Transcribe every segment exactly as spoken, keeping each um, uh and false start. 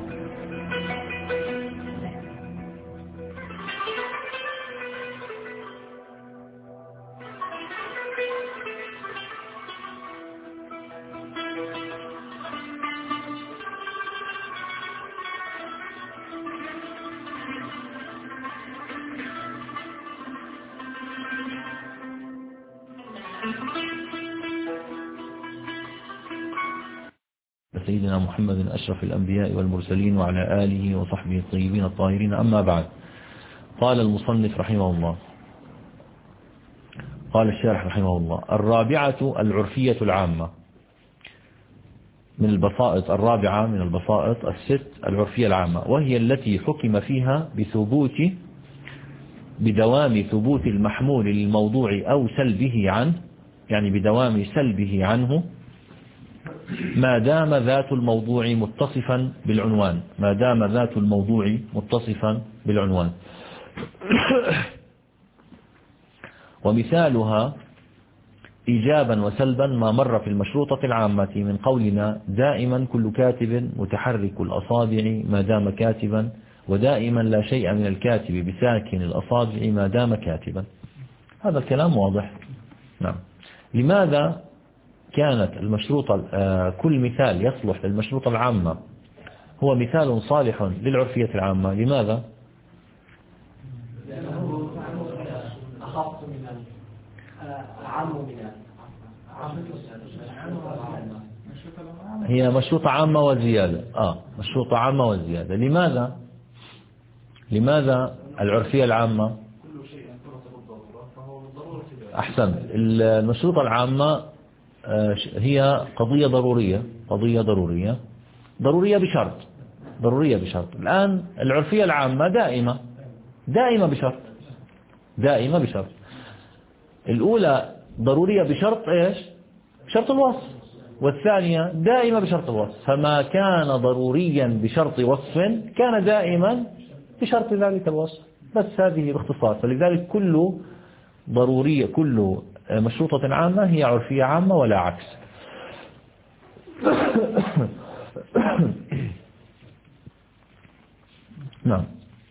سيدنا محمد أشرف الأنبياء والمرسلين وعلى آله وصحبه الطيبين الطاهرين، أما بعد. قال المصنف رحمه الله، قال الشارح رحمه الله: الرابعة العرفية العامة من البسائط، الرابعة من البسائط الست العرفية العامة، وهي التي حكم فيها بثبوت بدوام ثبوت المحمول للموضوع أو سلبه عنه، يعني بدوام سلبه عنه ما دام ذات الموضوع متصفا بالعنوان، ما دام ذات الموضوع متصفا بالعنوان. ومثالها إيجابا وسلبا ما مر في المشروطة العامة من قولنا: دائما كل كاتب متحرك الأصابع ما دام كاتبا، ودائما لا شيء من الكاتب بساكن الأصابع ما دام كاتبا. هذا الكلام واضح. نعم. لماذا كانت المشروطة كل مثال يصلح للمشروطة العامة هو مثال صالح للعرفية العامة؟ لماذا؟ لأنه أخف من العام من هي مشروطة عامة وزيادة. آه مشروطة عامة وزيادة. لماذا؟ لماذا العرفية العامة؟ أحسن. المشروطة العامة هي قضية ضرورية، قضية ضرورية ضرورية بشرط، ضرورية بشرط. الآن العرفية العامة دائمة، دائمة بشرط، دائمة بشرط. الأولى ضرورية بشرط إيش؟ شرط الوصف. والثانية دائمة بشرط الوصف. فما كان ضروريا بشرط وصف كان دائما بشرط ذلك الوصف. بس هذه باختصار. فلذلك كل ضرورية، كل مشروطة عامة هي عرفية عامة ولا عكس. نعم.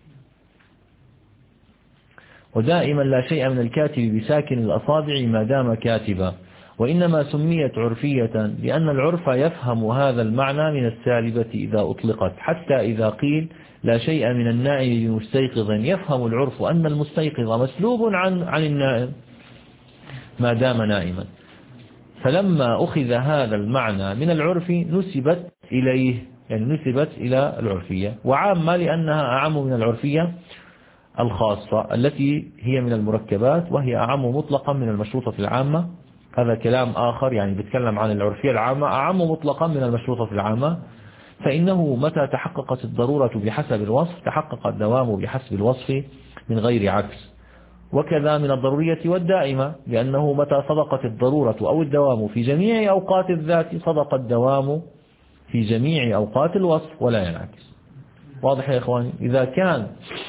ودائما لا شيء من الكاتب بساكن الأصابع ما دام كاتبا. وإنما سميت عرفية لأن العرف يفهم هذا المعنى من السالبة إذا أطلقت، حتى إذا قيل لا شيء من النائم بمستيقظ يفهم العرف أن المستيقظ مسلوب عن عن النائم ما دام نائما. فلما أخذ هذا المعنى من العرف نسبت إليه، يعني نسبت إلى العرفية. وعامة لأنها أعم من العرفية الخاصة التي هي من المركبات، وهي أعم مطلقا من المشروطة العامة. هذا كلام آخر، يعني بيتكلم عن العرفية العامة أعم مطلقا من المشروطة العامة. فإنه متى تحققت الضرورة بحسب الوصف تحقق الدوام بحسب الوصف من غير عكس. وكذا من الضرورية والدائمة، لأنه متى صدقت الضرورة أو الدوام في جميع أوقات الذات صدق الدوام في جميع أوقات الوصف ولا ينعكس. واضح يا إخواني؟ إذا كان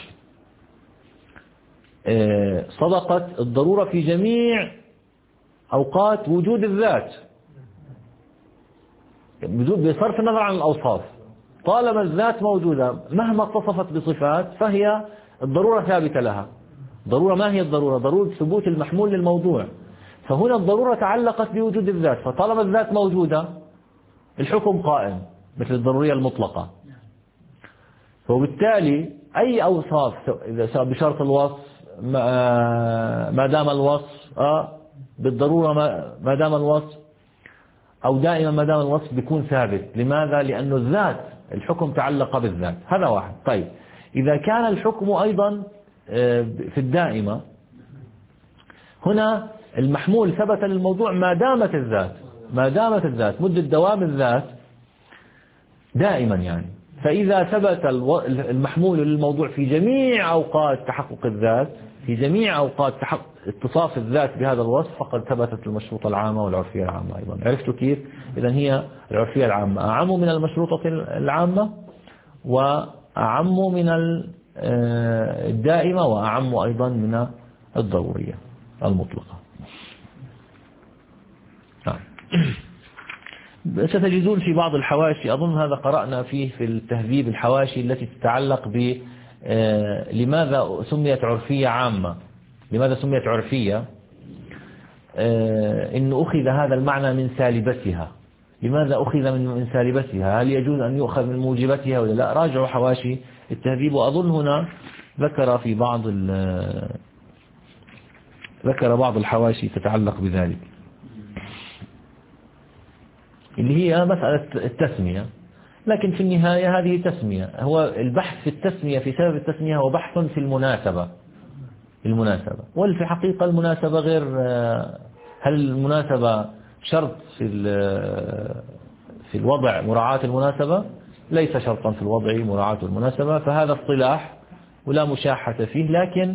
صدقت الضرورة في جميع أوقات وجود الذات بصرف النظر عن الأوصاف، طالما الذات موجودة مهما اتصفت بصفات فهي الضرورة ثابتة لها. ضرورة ما هي الضرورة؟ ضرورة ثبوت المحمول للموضوع. فهنا الضرورة تعلقت بوجود الذات، فطالما الذات موجودة الحكم قائم مثل الضرورية المطلقة. وبالتالي أي أوصاف إذا بشرط الوصف ما دام الوصف آه بالضرورة ما دام الوصف أو دائما ما دام الوصف بيكون ثابت. لماذا؟ لأنه الذات الحكم تعلق بالذات. هذا واحد. طيب إذا كان الحكم أيضا في الدائمة، هنا المحمول ثبت للموضوع ما دامت الذات، ما دامت الذات مدة دوام الذات دائما يعني. فإذا ثبت المحمول للموضوع في جميع أوقات تحقق الذات، في جميع أوقات تحقق اتصاف الذات بهذا الوصف، فقد ثبتت المشروطة العامة والعرفية العامة أيضا. عرفتوا كيف؟ إذن هي العرفية العامة أعم من المشروطة العامة، وأعم من الدائمة، وأعم أيضا من الضرورية المطلقة. ستجدون في بعض الحواشي، أظن هذا قرأنا فيه في التهذيب، الحواشي التي تتعلق ب لماذا سميت عرفية عامة، لماذا سميت عرفية، إن أخذ هذا المعنى من سالبتها، لماذا أخذ من من سالبتها، هل يجوز أن يؤخذ من موجبتها ولا لا. راجعوا حواشي التهذيب، وأظن هنا ذكر في بعض ذكر بعض الحواشي تتعلق بذلك، اللي هي مسألة التسمية. لكن في النهاية هذه تسمية، هو البحث في التسمية في سبب التسمية هو بحث في المناسبة المناسبة وفي حقيقة المناسبة غير، هل المناسبة شرط في في الوضع مراعاة المناسبة؟ ليس شرطا في الوضع مراعاة المناسبة، فهذا اصطلاح ولا مشاحة فيه، لكن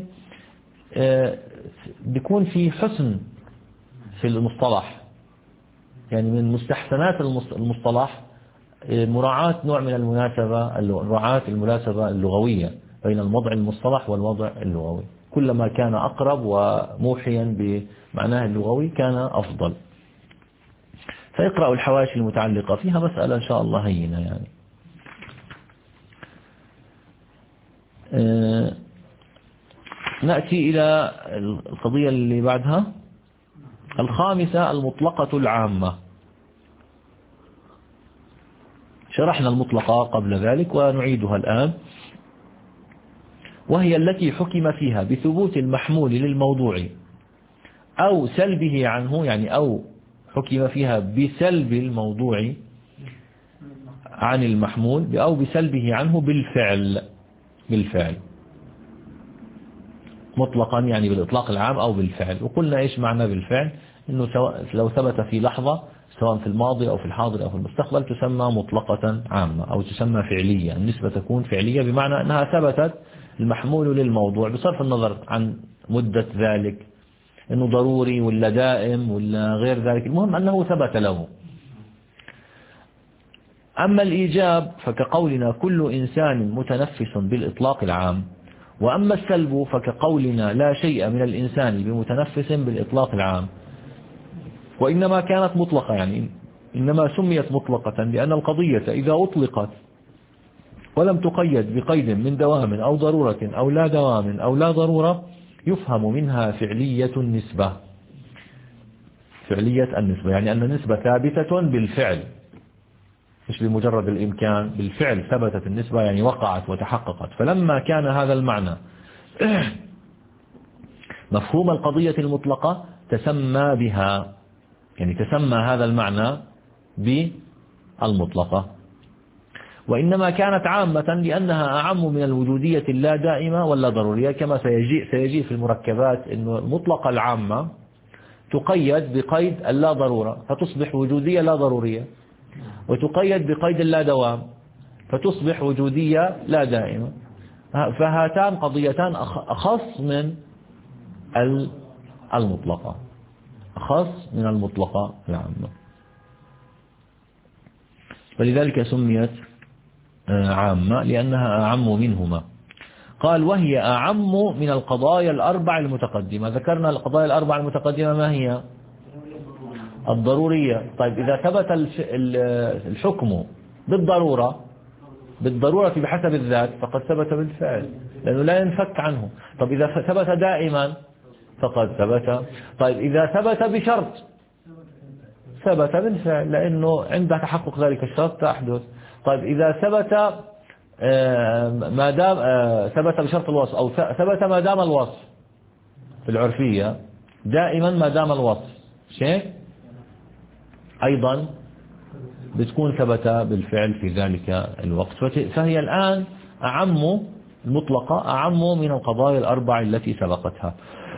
بيكون في حسن في المصطلح، يعني من مستحسنات المصطلح مراعاة نوع من المناسبة، مراعاة المناسبة اللغوية بين الوضع المصطلح والوضع اللغوي، كلما كان أقرب وموحيا بمعناه اللغوي كان أفضل. فاقرأوا الحواشي المتعلقة فيها، مسألة إن شاء الله هينة يعني. أه نأتي إلى القضية اللي بعدها، الخامسة المطلقة العامة. شرحنا المطلقة قبل ذلك ونعيدها الآن، وهي التي حكم فيها بثبوت المحمول للموضوع أو سلبه عنه، يعني أو حكم فيها بسلب الموضوع عن المحمول أو بسلبه عنه بالفعل بالفعل مطلقا، يعني بالإطلاق العام أو بالفعل. وقلنا إيش معنى بالفعل، إنه سواء لو ثبت في لحظة سواء في الماضي أو في الحاضر أو في المستقبل تسمى مطلقة عامة أو تسمى فعلية، النسبة تكون فعلية بمعنى أنها ثبتت المحمول للموضوع بصرف النظر عن مدة ذلك، إنه ضروري ولا دائم ولا غير ذلك، المهم أنه ثبت له. أما الإيجاب فكقولنا كل إنسان متنفس بالإطلاق العام، وأما السلب فكقولنا لا شيء من الإنسان بمتنفس بالإطلاق العام. وإنما كانت مطلقة، يعني إنما سميت مطلقة لأن القضية إذا أطلقت ولم تقيد بقيد من دوام أو ضرورة أو لا دوام أو لا ضرورة يفهم منها فعلية النسبة، فعلية النسبة يعني أن النسبة ثابتة بالفعل مش بمجرد الإمكان، بالفعل ثبتت النسبة يعني وقعت وتحققت. فلما كان هذا المعنى مفهوم القضية المطلقة تسمى بها، يعني تسمى هذا المعنى بالمطلقة. وإنما كانت عامة لأنها أعم من الوجودية اللا دائمة ولا ضرورية، كما سيجي, سيجي في المركبات أنه المطلقة العامة تقيد بقيد اللا ضرورة فتصبح وجودية لا ضرورية، وتقيد بقيد اللا دوام فتصبح وجودية لا دائمة. فهاتان قضيتان أخص من المطلقة، أخص من المطلقة العامة، ولذلك سميت عامة لأنها أعم منهما. قال وهي أعم من القضايا الأربع المتقدمة. ذكرنا القضايا الأربع المتقدمة ما هي؟ الضرورية. طيب إذا ثبت الحكم بالضرورة بالضرورة بحسب الذات فقد ثبت بالفعل لأنه لا ينفك عنه. طيب إذا ثبت دائما فقد ثبت. طيب إذا ثبت بشرط ثبت بالفعل لأنه عند تحقق ذلك الشرط تحدث. طيب إذا ثبت ما دام ثبت بشرط الوصف أو ثبت ما دام الوصف في العرفية دائما ما دام الوصف شيء أيضا بتكون ثبت بالفعل في ذلك الوقت. فهي الآن أعم المطلقة أعم من القضايا الأربع التي سبقتها.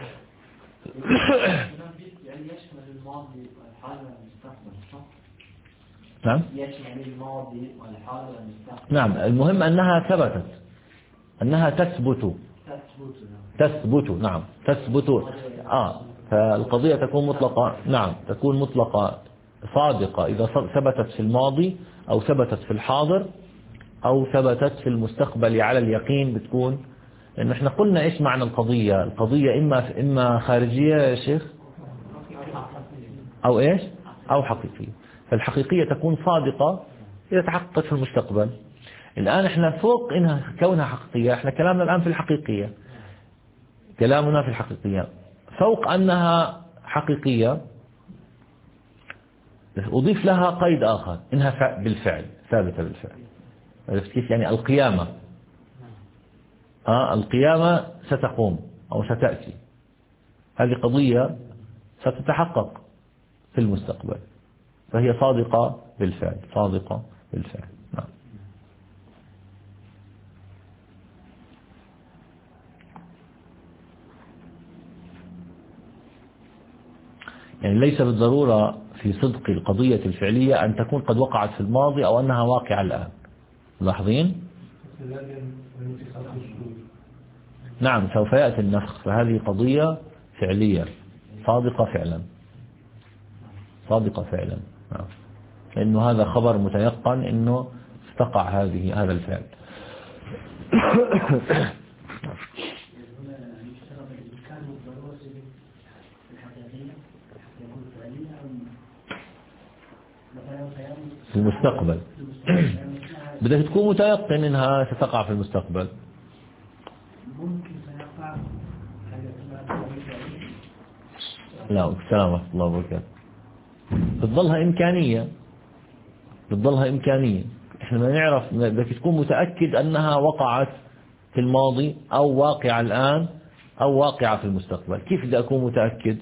يعني يشمل الماضي والحال والمستقبل صح؟ نعم يشمل الماضي والحال والمستقبل. نعم المهم أنها ثبتت أنها تثبت تثبت نعم تثبت آه فالقضية تكون مطلقة. نعم تكون مطلقة صادقة إذا ثبتت في الماضي أو ثبتت في الحاضر أو ثبتت في المستقبل على اليقين بتكون. لأن احنا قلنا إيش معنى القضية؟ القضية إما إما خارجية يا شيخ أو إيش أو حقيقية. فالحقيقية تكون صادقة إذا تحققت في المستقبل. الآن إحنا فوق إنها كونها حقيقية، إحنا كلامنا الآن في الحقيقية، كلامنا في الحقيقية فوق أنها حقيقية أضيف لها قيد آخر إنها بالفعل ثابتة بالفعل. عرفت كيف؟ يعني القيامة آه القيامة ستقوم أو ستأتي، هذه قضية ستتحقق في المستقبل، فهي صادقة بالفعل، صادقة بالفعل. نعم. يعني ليس بالضرورة في صدق القضية الفعلية أن تكون قد وقعت في الماضي أو أنها واقعة الآن. لاحظين؟ نعم سوف يأتي النفخ، فهذه قضية فعلية صادقة فعلا، صادقة فعلا. نعم. لأنه هذا خبر متيقن أنه استقع هذه هذا الفعل. في المستقبل بدك تكون متيقن انها ستقع في المستقبل. لا السلام ورحمة الله وبركاته. بتضلها إمكانية، بتضلها إمكانية. احنا ما نعرف، بدك تكون متأكد أنها وقعت في الماضي أو واقعة الآن أو واقعة في المستقبل. كيف بدي أكون متأكد؟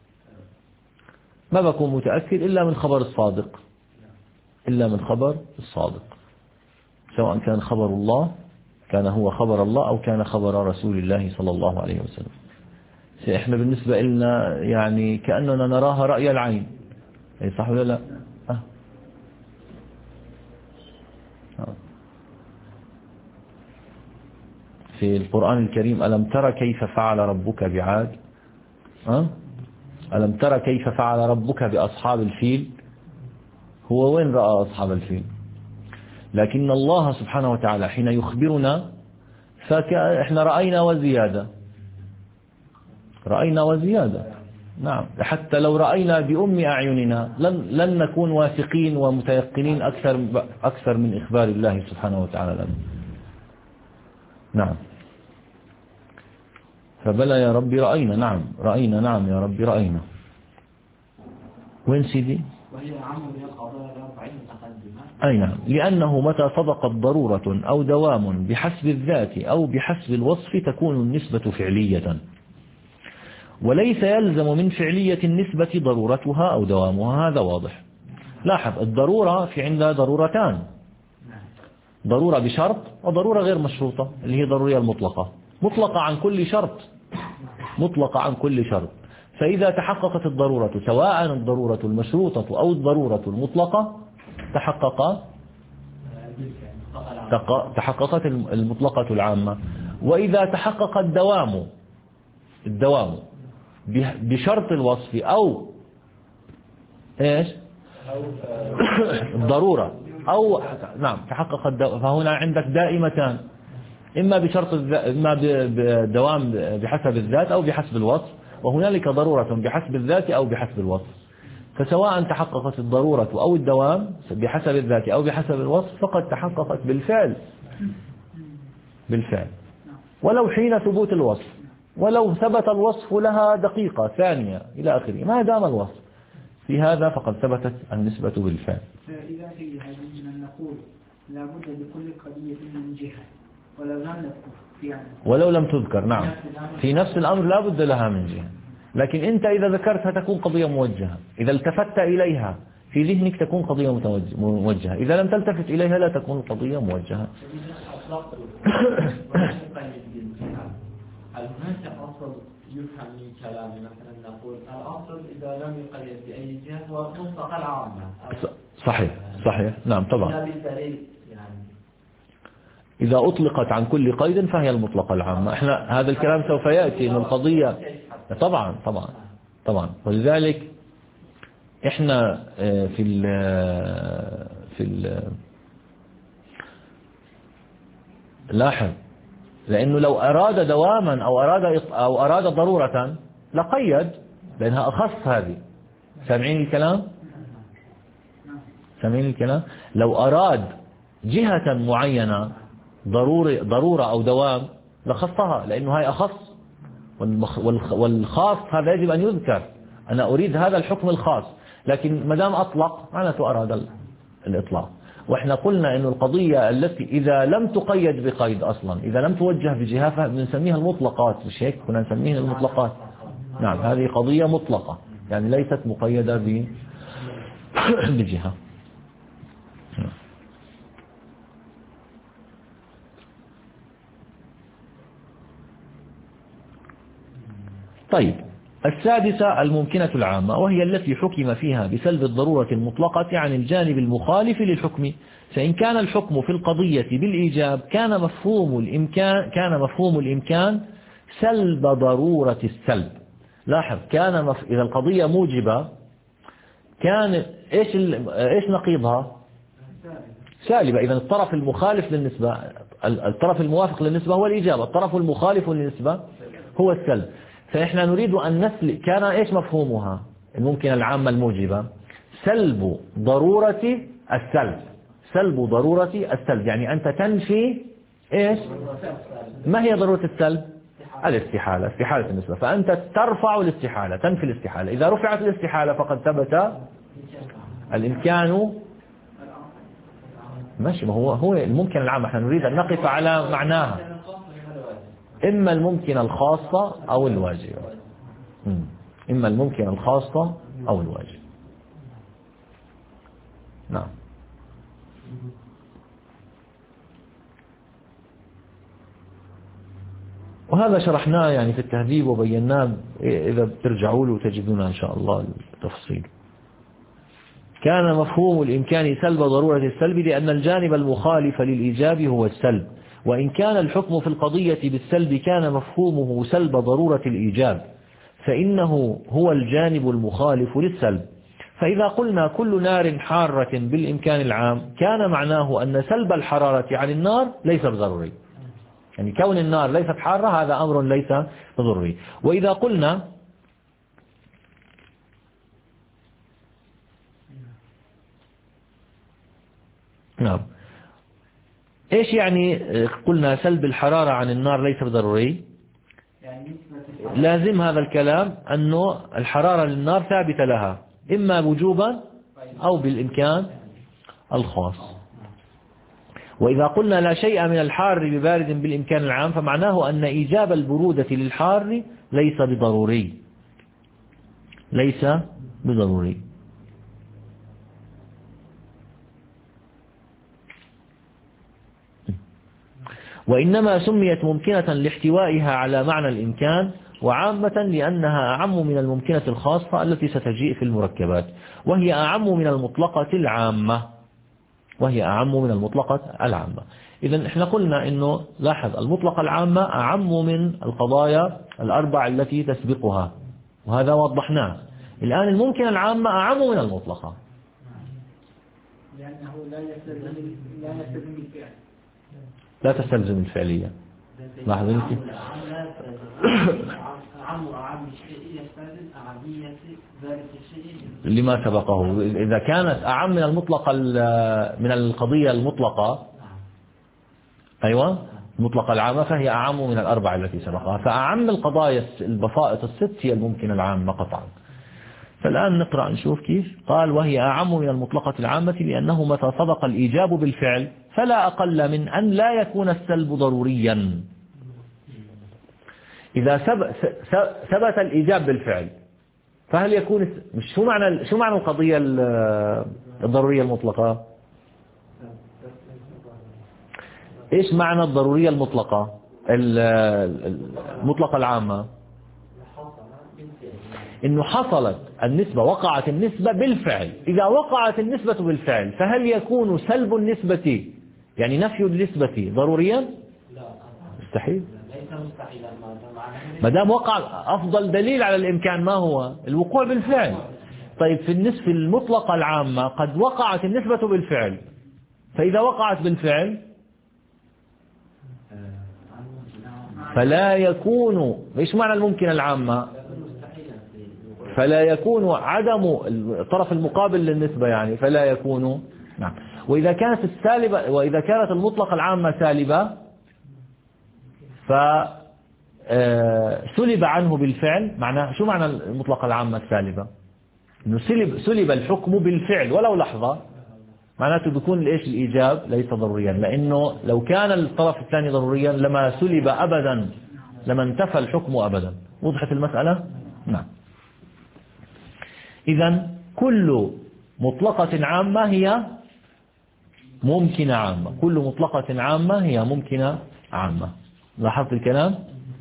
ما بكون متأكد إلا من خبر الصادق، إلا من خبر الصادق، سواء كان خبر الله كان هو خبر الله أو كان خبر رسول الله صلى الله عليه وسلم. إحنا بالنسبة لنا يعني كأننا نراها رأي العين، صح ولا لا؟ أه. أه. في القرآن الكريم ألم ترى كيف فعل ربك بعاد؟ أه؟ ألم ترى كيف فعل ربك بأصحاب الفيل؟ هو وين رأى أصحاب الفيل؟ لكن الله سبحانه وتعالى حين يخبرنا فإحنا رأينا وزيادة، رأينا وزيادة. نعم، حتى لو رأينا بأم أعيننا لن, لن نكون واثقين ومتيقنين أكثر, أكثر من إخبار الله سبحانه وتعالى لنا. نعم. فبلى يا ربي رأينا، نعم رأينا، نعم يا ربي رأينا. وين سيدي؟ وهي عام من القضايا الأربعين متقدمة. أي نعم، لأنه متى صدقت ضرورة أو دوام بحسب الذات أو بحسب الوصف تكون النسبة فعلية، وليس يلزم من فعلية النسبة ضرورتها أو دوامها. هذا واضح. لاحظ الضرورة في عندها ضرورتان، ضرورة بشرط وضرورة غير مشروطة اللي هي ضرورية المطلقة، مطلقة عن كل شرط، مطلقة عن كل شرط. فإذا تحققت الضرورة سواء الضرورة المشروطة أو الضرورة المطلقة تحقق تحققت المطلقة العامة. وإذا تحقق الدوام الدوام بشرط الوصف أو إيش الضرورة أو نعم تحقق الدوام، فهنا عندك دائمتان، إما بشرط إما بدوام بحسب الذات أو بحسب الوصف، وهنالك ضرورة بحسب الذات أو بحسب الوصف. فسواء تحققت الضرورة أو الدوام بحسب الذات أو بحسب الوصف فقد تحققت بالفعل، بالفعل ولو حين ثبوت الوصف، ولو ثبت الوصف لها دقيقة ثانية إلى آخره، ما دام الوصف في هذا فقد ثبتت النسبة بالفعل. فإذا في هذا نقول لا بد لكل قضية من جهة ولو لم نذكر يعني ولو لم تذكر. نعم، في نفس الأمر لا بد لها من جهة، لكن أنت إذا ذكرتها تكون قضية موجهة، إذا التفت إليها في ذهنك تكون قضية موجهة، إذا لم تلتفت إليها لا تكون قضية موجهة. هناك أصل يفهم من كلامي، مثلا نقول الأصل إذا لم يقيد بأي جهة هو مطلق العامة. صحيح صحيح نعم طبعا. إذا أطلقت عن كل قيد فهي المطلقة العامة. إحنا هذا الكلام سوف يأتي إن القضية طبعا طبعا طبعا. ولذلك إحنا في ال في ال لاحظ، لأنه لو أراد دواما أو أراد أو أراد ضرورة لقيد، لأنها أخص هذه. سامعين الكلام؟ سامعين الكلام؟ لو أراد جهة معينة ضروري ضرورة أو دوام لخصها، لأنه هاي أخص، والخاص هذا يجب أن يذكر. أنا أريد هذا الحكم الخاص، لكن ما دام أطلق معناته أراد الإطلاق. وإحنا قلنا إنه القضية التي إذا لم تقيد بقيد أصلا، إذا لم توجه بجهة بنسميها المطلقات، مش هيك كنا نسميها المطلقات. نعم، هذه قضية مطلقة يعني ليست مقيدة بجهة. طيب، السادسة الممكنة العامة، وهي التي حكم فيها بسلب الضرورة المطلقة عن الجانب المخالف للحكم. فإن كان الحكم في القضية بالإيجاب كان مفهوم الإمكان كان مفهوم الإمكان سلب ضرورة السلب. لاحظ، كان مف... إذا القضية موجبة كان إيش ال... إيش نقيضها؟ سالبة. إذا الطرف المخالف للنسبة، الطرف الموافق للنسبة هو الإيجاب، الطرف المخالف للنسبة هو السلب. فإحنا نريد أن نسلب، كان إيش مفهومها الممكن العامة الموجبة؟ سلب ضرورة السلب. سلب ضرورة السلب يعني أنت تنفي إيش؟ ما هي ضرورة السلب؟ الاستحالة، استحالة النسبة. فأنت ترفع الاستحالة، تنفي الاستحالة. إذا رفعت الاستحالة فقد ثبت الإمكان. ماشي، ما هو هو الممكن العام، احنا نريد أن نقف على معناها، إما الممكن الخاصة أو الواجب. إما الممكن الخاصة أو الواجب. نعم. وهذا شرحناه يعني في التهذيب وبيناه، إذا بترجعوا له تجدون إن شاء الله التفصيل. كان مفهوم الإمكان سلب ضرورة السلب لأن الجانب المخالف للإيجاب هو السلب، وإن كان الحكم في القضية بالسلب كان مفهومه سلب ضرورة الإيجاب، فإنه هو الجانب المخالف للسلب. فإذا قلنا كل نار حارة بالإمكان العام كان معناه أن سلب الحرارة عن النار ليس بضروري، يعني كون النار ليست حارة هذا أمر ليس بضروري. وإذا قلنا نعم، إيش يعني قلنا سلب الحرارة عن النار ليس بضروري؟ لازم هذا الكلام أنه الحرارة للنار ثابتة لها إما وجوبا أو بالإمكان الخاص. وإذا قلنا لا شيء من الحار ببارد بالإمكان العام فمعناه أن إيجاب البرودة للحار ليس بضروري، ليس بضروري. وإنما سميت ممكنة لاحتوائها على معنى الإمكان، وعامة لأنها أعم من الممكنة الخاصة التي ستجيء في المركبات، وهي أعم من المطلقة العامة وهي أعم من المطلقة العامة. إذن إحنا قلنا إنه لاحظ المطلقة العامة أعم من القضايا الأربع التي تسبقها، وهذا وضحناه. الآن الممكن العامة أعم من المطلقة لأنه لا يستلزم لا يستلزم الفعل، لا تستلزم الفعلية. لاحظ أنت أعم أعم شيء يستلزم أعمية ذلك الشيء لما سبقه. إذا كانت أعم من المطلقة من القضية المطلقة، أيوة المطلقة العامة، فهي أعم من الأربعة التي سبقها. فأعم القضايا البسائط الست هي الممكن العامة قطعا. فالآن نقرأ نشوف كيف قال وهي أعم من المطلقة العامة لأنه متى صدق الإيجاب بالفعل فلا أقل من أن لا يكون السلب ضروريا. إذا ثبت الإيجاب بالفعل فهل يكون مش شو معنى شو معنى القضية الضرورية المطلقة؟ إيش معنى الضرورية المطلقة المطلقة العامة؟ إنه حصلت النسبة، وقعت النسبة بالفعل. إذا وقعت النسبة بالفعل فهل يكون سلب النسبة يعني نفي النسبة ضروريا؟ لا مستحيل. ليس مستحيلا. ما دام وقع، أفضل دليل على الإمكان ما هو؟ الوقوع بالفعل. طيب في النسبة المطلقة العامة قد وقعت النسبة بالفعل، فإذا وقعت بالفعل فلا يكون، إيش معنى الممكن العامة؟ فلا يكون عدم الطرف المقابل للنسبة يعني فلا يكون نعم. وإذا كانت السالبة وإذا كانت المطلقة العامة سالبة فسلب عنه بالفعل. معناه شو معنى المطلقة العامة السالبة؟ إنه سلب سلب الحكم بالفعل ولو لحظة. معناته بيكون إيش الإيجاب ليس ضروريا، لأنه لو كان الطرف الثاني ضروريا لما سلب أبدا، لما انتفى الحكم أبدا. وضحت المسألة؟ نعم. إذن كل مطلقة عامة هي ممكنة عامة، كل مطلقة عامة هي ممكنة عامة. لاحظت الكلام؟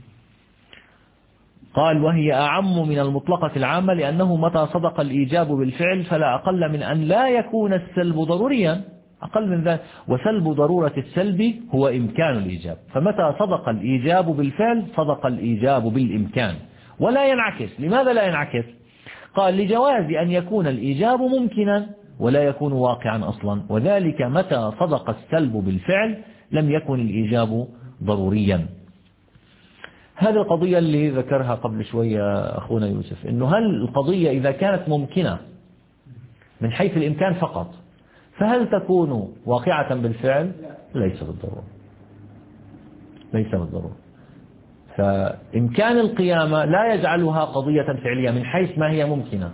قال وهي أعم من المطلقة العامة لأنه متى صدق الإيجاب بالفعل فلا أقل من أن لا يكون السلب ضروريا، أقل من ذلك. وسلب ضرورة السلب هو إمكان الإيجاب، فمتى صدق الإيجاب بالفعل صدق الإيجاب بالإمكان ولا ينعكس. لماذا لا ينعكس؟ قال لجواز أن يكون الإيجاب ممكنا ولا يكون واقعا أصلا، وذلك متى صدق السلب بالفعل لم يكن الإيجاب ضروريا. هذه القضية اللي ذكرها قبل شوية أخونا يوسف، إنه هل القضية إذا كانت ممكنة من حيث الإمكان فقط فهل تكون واقعة بالفعل؟ ليس بالضرورة، ليس بالضرورة. فإمكان القيامة لا يجعلها قضية فعلية من حيث ما هي ممكنة،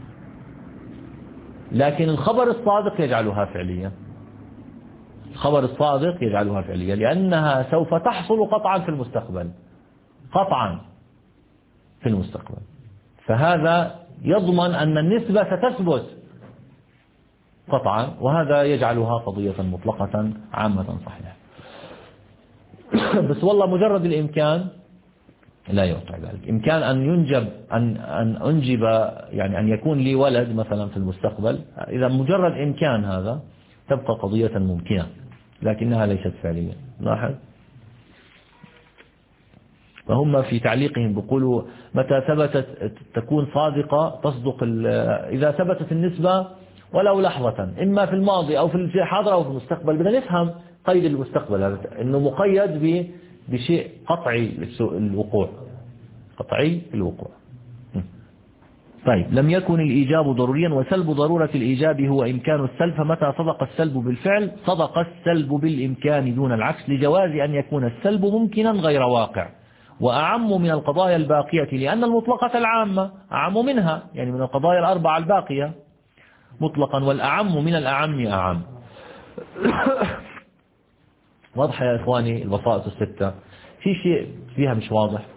لكن الخبر الصادق يجعلها فعلية. الخبر الصادق يجعلها فعلية لأنها سوف تحصل قطعا في المستقبل، قطعا في المستقبل. فهذا يضمن أن النسبة ستثبت قطعا، وهذا يجعلها قضية مطلقة عامة صحيحة. بس والله مجرد الإمكان لا يوقع ذلك. إمكان أن ينجب أن أن أنجب يعني أن يكون لي ولد مثلا في المستقبل، إذا مجرد إمكان هذا تبقى قضية ممكنة لكنها ليست فعلية. لاحظ. فهم في تعليقهم بيقولوا متى ثبتت تكون صادقة تصدق إذا ثبتت النسبة ولو لحظة، إما في الماضي أو في الحاضر أو في المستقبل. بدنا نفهم قيد المستقبل هذا إنه مقيد بشيء قطعي الوقوع، قطعي الوقوع. طيب لم يكن الإيجاب ضروريا، وسلب ضرورة الإيجاب هو إمكان السلب، فمتى صدق السلب بالفعل صدق السلب بالإمكان دون العكس، لجواز أن يكون السلب ممكنا غير واقع. وأعم من القضايا الباقية لأن المطلقة العامة أعم منها، يعني من القضايا الأربعة الباقية مطلقا، والأعم من الأعم أعم. واضح يا إخواني البسائط الستة؟ في شيء فيها مش واضح؟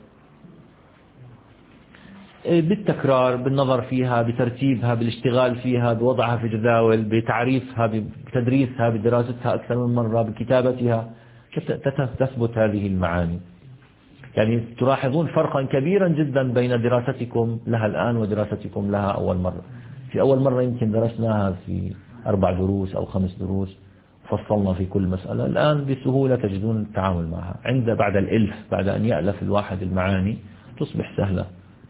بالتكرار، بالنظر فيها، بترتيبها، بالاشتغال فيها، بوضعها في جداول، بتعريفها، بتدريسها، بدراستها أكثر من مرة، بكتابتها، تثبت هذه المعاني. يعني تلاحظون فرقا كبيرا جدا بين دراستكم لها الآن ودراستكم لها أول مرة. في أول مرة يمكن درسناها في أربع دروس أو خمس دروس، فصلنا في كل مسألة. الآن بسهولة تجدون التعامل معها. عند بعد الإلف، بعد أن يألف الواحد المعاني تصبح سهلة.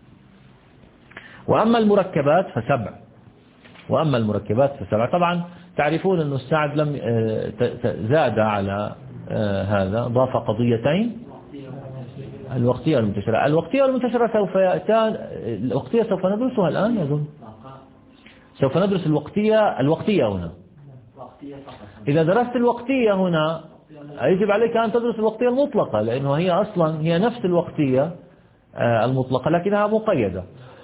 وأما المركبات فسبع، وأما المركبات فسبع. طبعا تعرفون أن السعد لم زاد على هذا، ضاف قضيتين، الوقتية والمنتشرة. الوقتية والمنتشرة سوف يأتان، الوقتية سوف ندرسها الآن يظن، سوف ندرس الوقتية. الوقتية هنا إذا درست الوقتية هنا يجب عليك أن تدرس الوقتية المطلقة، لأنه هي أصلا هي نفس الوقتية المطلقة لكنها مقيدة.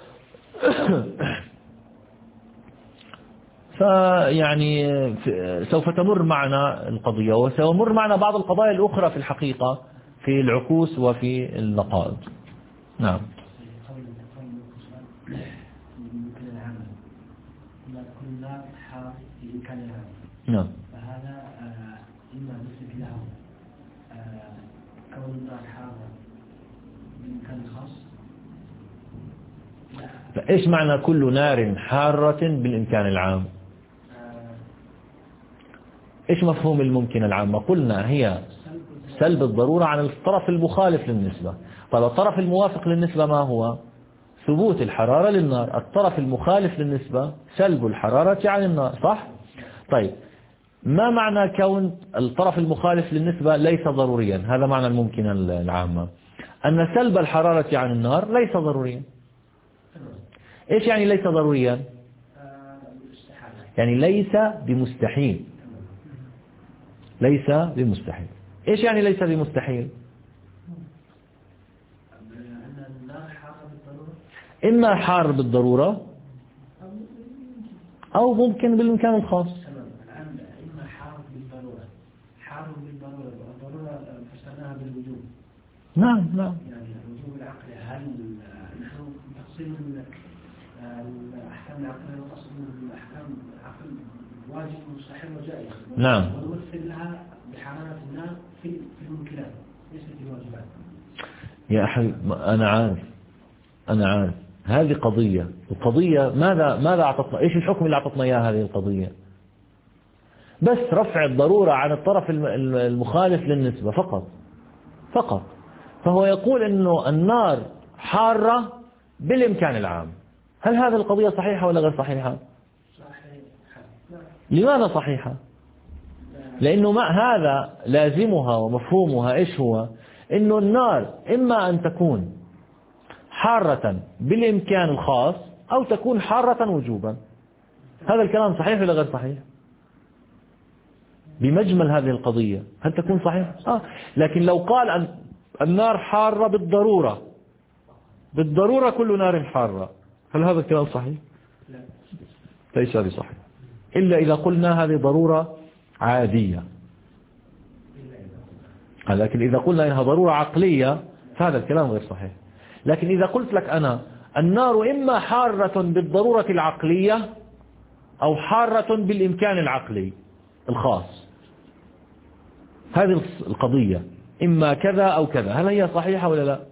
فيعني سوف تمر معنا القضية، وسيمر معنا بعض القضايا الأخرى في الحقيقة في العكوس وفي النقائض. نعم. نعم. فهذا إما نثبت له كون النار حارة بإمكان خاص. فإيش معنى كل نار حارة بالإمكان العام؟ إيش مفهوم الممكن العام؟ قلنا هي سلب الضرورة عن الطرف المخالف للنسبة. طيب الطرف الموافق للنسبة ما هو؟ ثبوت الحرارة للنار. الطرف المخالف للنسبة سلب الحرارة عن النار، صح؟ طيب ما معنى كون الطرف المخالف للنسبة ليس ضروريا؟ هذا معنى الممكن العامة، أن سلب الحرارة عن النار ليس ضروريا. إيش يعني ليس ضروريا؟ يعني ليس بمستحيل. ليس بمستحيل. إيش يعني ليس بمستحيل؟ إما حار بالضرورة أو ممكن بالإمكان الخاص. إما حار بالضرورة، حار بالضرورة، والضرورة فسرناها بالوجوب. نعم نعم. يعني الوجوب العقلي، هل نحن تقسيم الأحكام العقلية وقسم الأحكام العقل واجب مستحيل وجائز. نعم. ونمثل لها بحرارة النار في في الممكنات ليست في الواجبات. يا أخي أنا عارف أنا عارف هذه قضية، القضية ماذا ماذا أعطتنا؟ إيش الحكم اللي أعطتنا إياه هذه القضية؟ بس رفع الضرورة عن الطرف المخالف للنسبة فقط فقط. فهو يقول إنه النار حارة بالإمكان العام. هل هذه القضية صحيحة ولا غير صحيحة؟ صحيحة. لماذا صحيحة؟ لأنه ما هذا لازمها ومفهومها إيش هو؟ إنه النار إما أن تكون حارة بالإمكان الخاص أو تكون حارة وجوبا. هذا الكلام صحيح ولا غير صحيح؟ بمجمل هذه القضية هل تكون صحيح؟ آه. لكن لو قال أن النار حارة بالضرورة، بالضرورة كل نار حارة، هل هذا الكلام صحيح؟ ليس بصحيح، إلا إذا قلنا هذه ضرورة عادية. لكن إذا قلنا إنها ضرورة عقلية فهذا الكلام غير صحيح. لكن إذا قلت لك أنا النار إما حارة بالضرورة العقلية أو حارة بالإمكان العقلي الخاص، هذه القضية إما كذا أو كذا، هل هي صحيحة ولا لا؟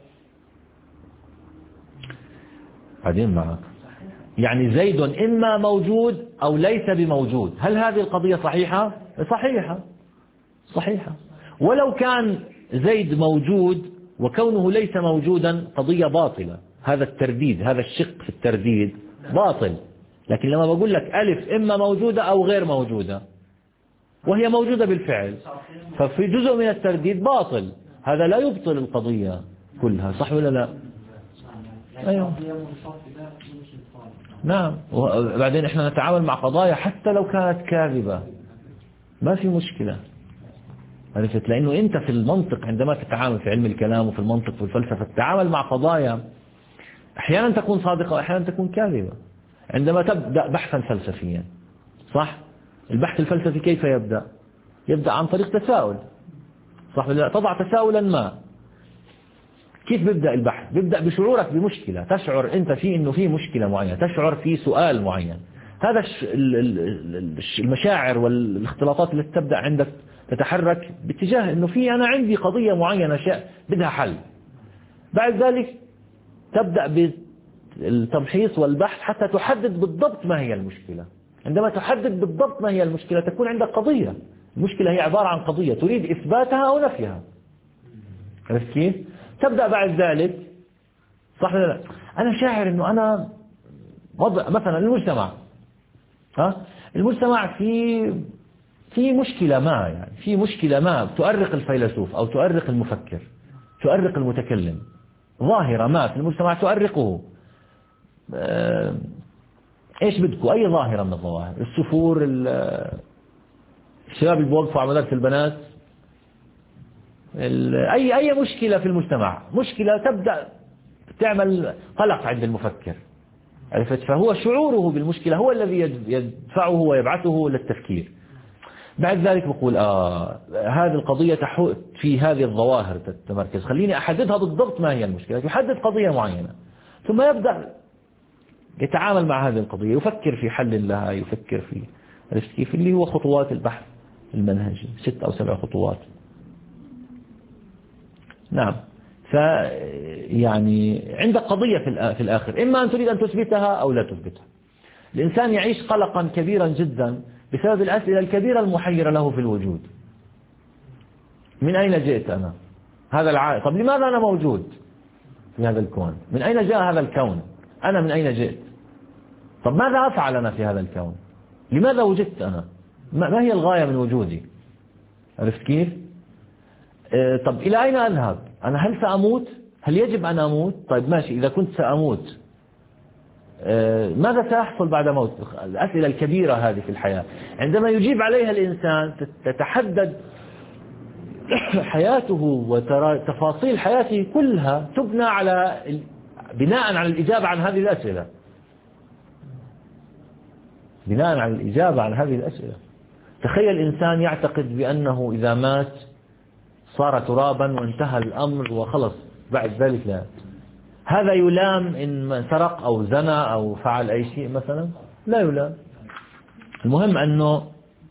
بعدين معك يعني زيد إما موجود أو ليس بموجود، هل هذه القضية صحيحة؟ صحيحة صحيحة. ولو كان زيد موجود وكونه ليس موجودا قضية باطلة، هذا الترديد، هذا الشق في الترديد باطل. لكن لما بقول لك ألف إما موجودة أو غير موجودة وهي موجودة بالفعل، ففي جزء من الترديد باطل، هذا لا يبطل القضية كلها، صح ولا لا؟ أيوة. نعم. وبعدين احنا نتعامل مع قضايا حتى لو كانت كاذبة ما في مشكلة، عرفت؟ لأنه أنت في المنطق عندما تتعامل في علم الكلام وفي المنطق والفلسفة تتعامل مع قضايا أحيانا تكون صادقة وأحيانا تكون كاذبة. عندما تبدأ بحثا فلسفيا، صح؟ البحث الفلسفي كيف يبدأ؟ يبدأ عن طريق تساؤل، صح ولا لا؟ تضع تساؤلا ما. كيف بيبدأ البحث؟ بيبدأ بشعورك بمشكلة، تشعر أنت في إنه في مشكلة معينة، تشعر في سؤال معين. هذا المشاعر والاختلاطات التي تبدأ عندك تتحرك باتجاه إنه في أنا عندي قضية معينة شيء بدها حل. بعد ذلك تبدأ بالتمحيص والبحث حتى تحدد بالضبط ما هي المشكلة. عندما تحدد بالضبط ما هي المشكلة تكون عندك قضية. المشكلة هي عبارة عن قضية تريد إثباتها أو نفيها، عرفت كيف؟ تبدأ بعد ذلك، صح ولا لا؟ أنا شاعر إنه أنا وضع مثلا المجتمع، ها المجتمع في في مشكلة ما، يعني في مشكلة ما تؤرق الفيلسوف أو تؤرق المفكر، تؤرق المتكلم، ظاهرة ما في المجتمع تؤرقه. اه إيش بدكم؟ أي ظاهرة من الظواهر، السفور، الشباب اللي بيوقفوا على مدارس البنات، أي أي مشكلة في المجتمع، مشكلة تبدأ تعمل قلق عند المفكر، عرفت؟ فهو شعوره بالمشكلة هو الذي يدفعه ويبعثه للتفكير. بعد ذلك بقول آه هذه القضية في هذه الظواهر تتمركز، خليني أحددها بالضبط ما هي المشكلة، يحدد قضية معينة ثم يبدأ يتعامل مع هذه القضية، يفكر في حل لها، يفكر في، عرفت كيف؟ اللي هو خطوات البحث المنهجي، ست أو سبع خطوات. نعم. ف يعني عندك قضية في الآخر، إما أن تريد أن تثبتها أو لا تثبتها. الإنسان يعيش قلقا كبيرا جدا بسبب الأسئلة الكبيرة المحيرة له في الوجود. من أين جئت أنا؟ هذا العالم، طب لماذا أنا موجود في هذا الكون؟ من أين جاء هذا الكون؟ أنا من أين جئت؟ طب ماذا أفعل أنا في هذا الكون؟ لماذا وجدت أنا؟ ما هي الغاية من وجودي؟ عرفت كيف؟ اه طب إلى أين أذهب؟ أنا هل سأموت؟ هل يجب أن أموت؟ طيب ماشي، إذا كنت سأموت ماذا سيحصل بعد موت؟ الأسئلة الكبيرة هذه في الحياة عندما يجيب عليها الإنسان تتحدد حياته وترى تفاصيل حياته كلها تبنى على بناء على الإجابة عن هذه الأسئلة بناء على الإجابة عن هذه الأسئلة. تخيل إنسان يعتقد بأنه إذا مات صار ترابا وانتهى الأمر وخلص بعد ذلك لا. هذا يلام إن سرق أو زنى أو فعل أي شيء مثلا؟ لا يلام. المهم أنه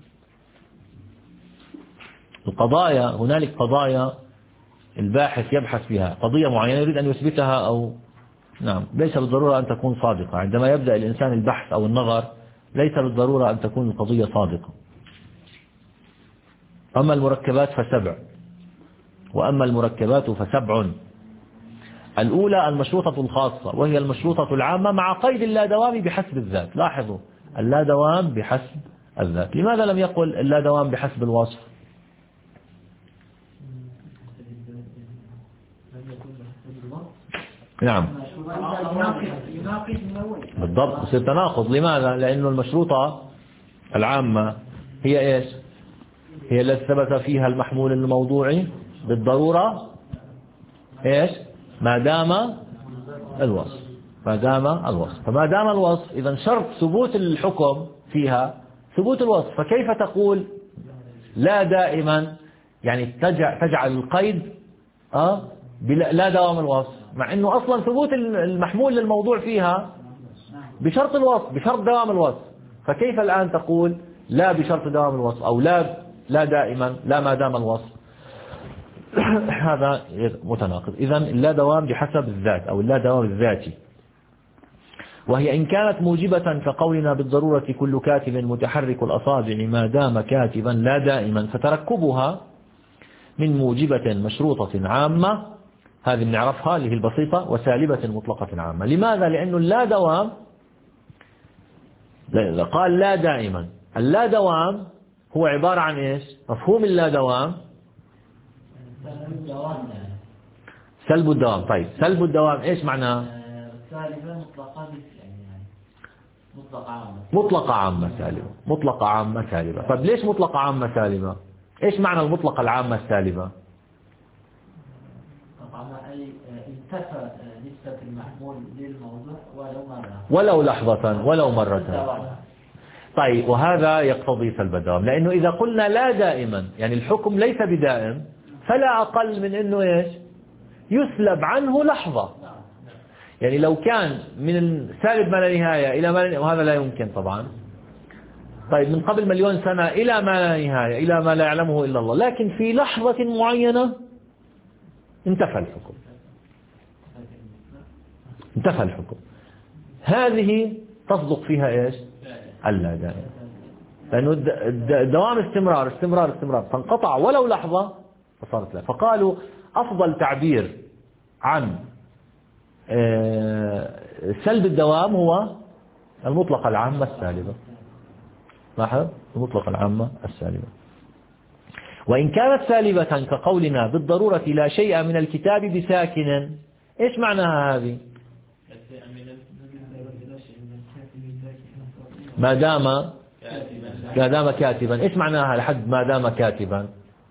القضايا هنالك قضايا الباحث يبحث فيها قضية معينة يريد أن يثبتها أو نعم ليس بالضرورة أن تكون صادقة. عندما يبدأ الإنسان البحث أو النظر ليس بالضرورة أن تكون القضية صادقة. أما المركبات فسبع وأما المركبات فسبع. الأولى المشروطة الخاصة وهي المشروطة العامة مع قيد اللا دوام بحسب الذات. لاحظوا اللا دوام بحسب الذات. لماذا لم يقل اللا دوام بحسب الوصف؟ نعم بالضبط يصير تناقض. لماذا؟ لأنه المشروطة العامة هي إيش؟ هي التي ثبت فيها المحمول الموضوعي بالضرورة إيش؟ ما دام الوصف ما دام الوصف فما دام الوصف إذا شرط ثبوت الحكم فيها ثبوت الوصف. فكيف تقول لا دائما يعني تجعل القيد أه لا دوام الوصف مع أنه أصلا ثبوت المحمول للموضوع فيها بشرط الوصف بشرط دوام الوصف. فكيف الآن تقول لا بشرط دوام الوصف أو لا لا دائما لا ما دام الوصف؟ هذا متناقض. إذا اللا دوام بحسب الذات أو اللا دوام الذاتي وهي إن كانت موجبة كقولنا بالضرورة كل كاتب متحرك الأصابع ما دام كاتبا لا دائما فتركبها من موجبة مشروطة عامة هذه بنعرفها اللي هي البسيطة وسالبة مطلقة عامة. لماذا؟ لأنه اللا دوام قال لا دائما. اللا دوام هو عبارة عن إيش؟ مفهوم اللا دوام سلب الدوام. طيب سلب الدوام إيش معناه؟ سالبة مطلقة يعني مطلقة عامة مطلقة عامة سالبة مطلقة عامة سالبة. طيب ليش مطلقة عامة سالبة؟ إيش معنى المطلقة العامة السالبة؟ أي انتفى نسبة المحمول للموضوع ولو مرة ولو لحظة ولو مرة. طيب وهذا يقتضي سلب الدوام لأنه إذا قلنا لا دائما يعني الحكم ليس بدائم فلا أقل من أنه إيش يسلب عنه لحظة. يعني لو كان من سالب ما لا نهاية إلى ما لا وهذا لا يمكن طبعا. طيب من قبل مليون سنة إلى ما لا نهاية إلى ما لا يعلمه إلا الله لكن في لحظة معينة انتفى الحكم انتفى الحكم. هذه تصدق فيها إيش اللا دائم لأنه الدوام استمرار استمرار استمرار فانقطع ولو لحظة فصارت لا. فقالوا أفضل تعبير عن سلب الدوام هو المطلقة العامة السالبة. لاحظ المطلقة العامة السالبة. وإن كانت سالبة كقولنا بالضرورة لا شيء من الكتاب بساكن. إيش معناها هذه؟ ما دام ما دام كاتبا. إيش معناها لحد ما دام كاتبا؟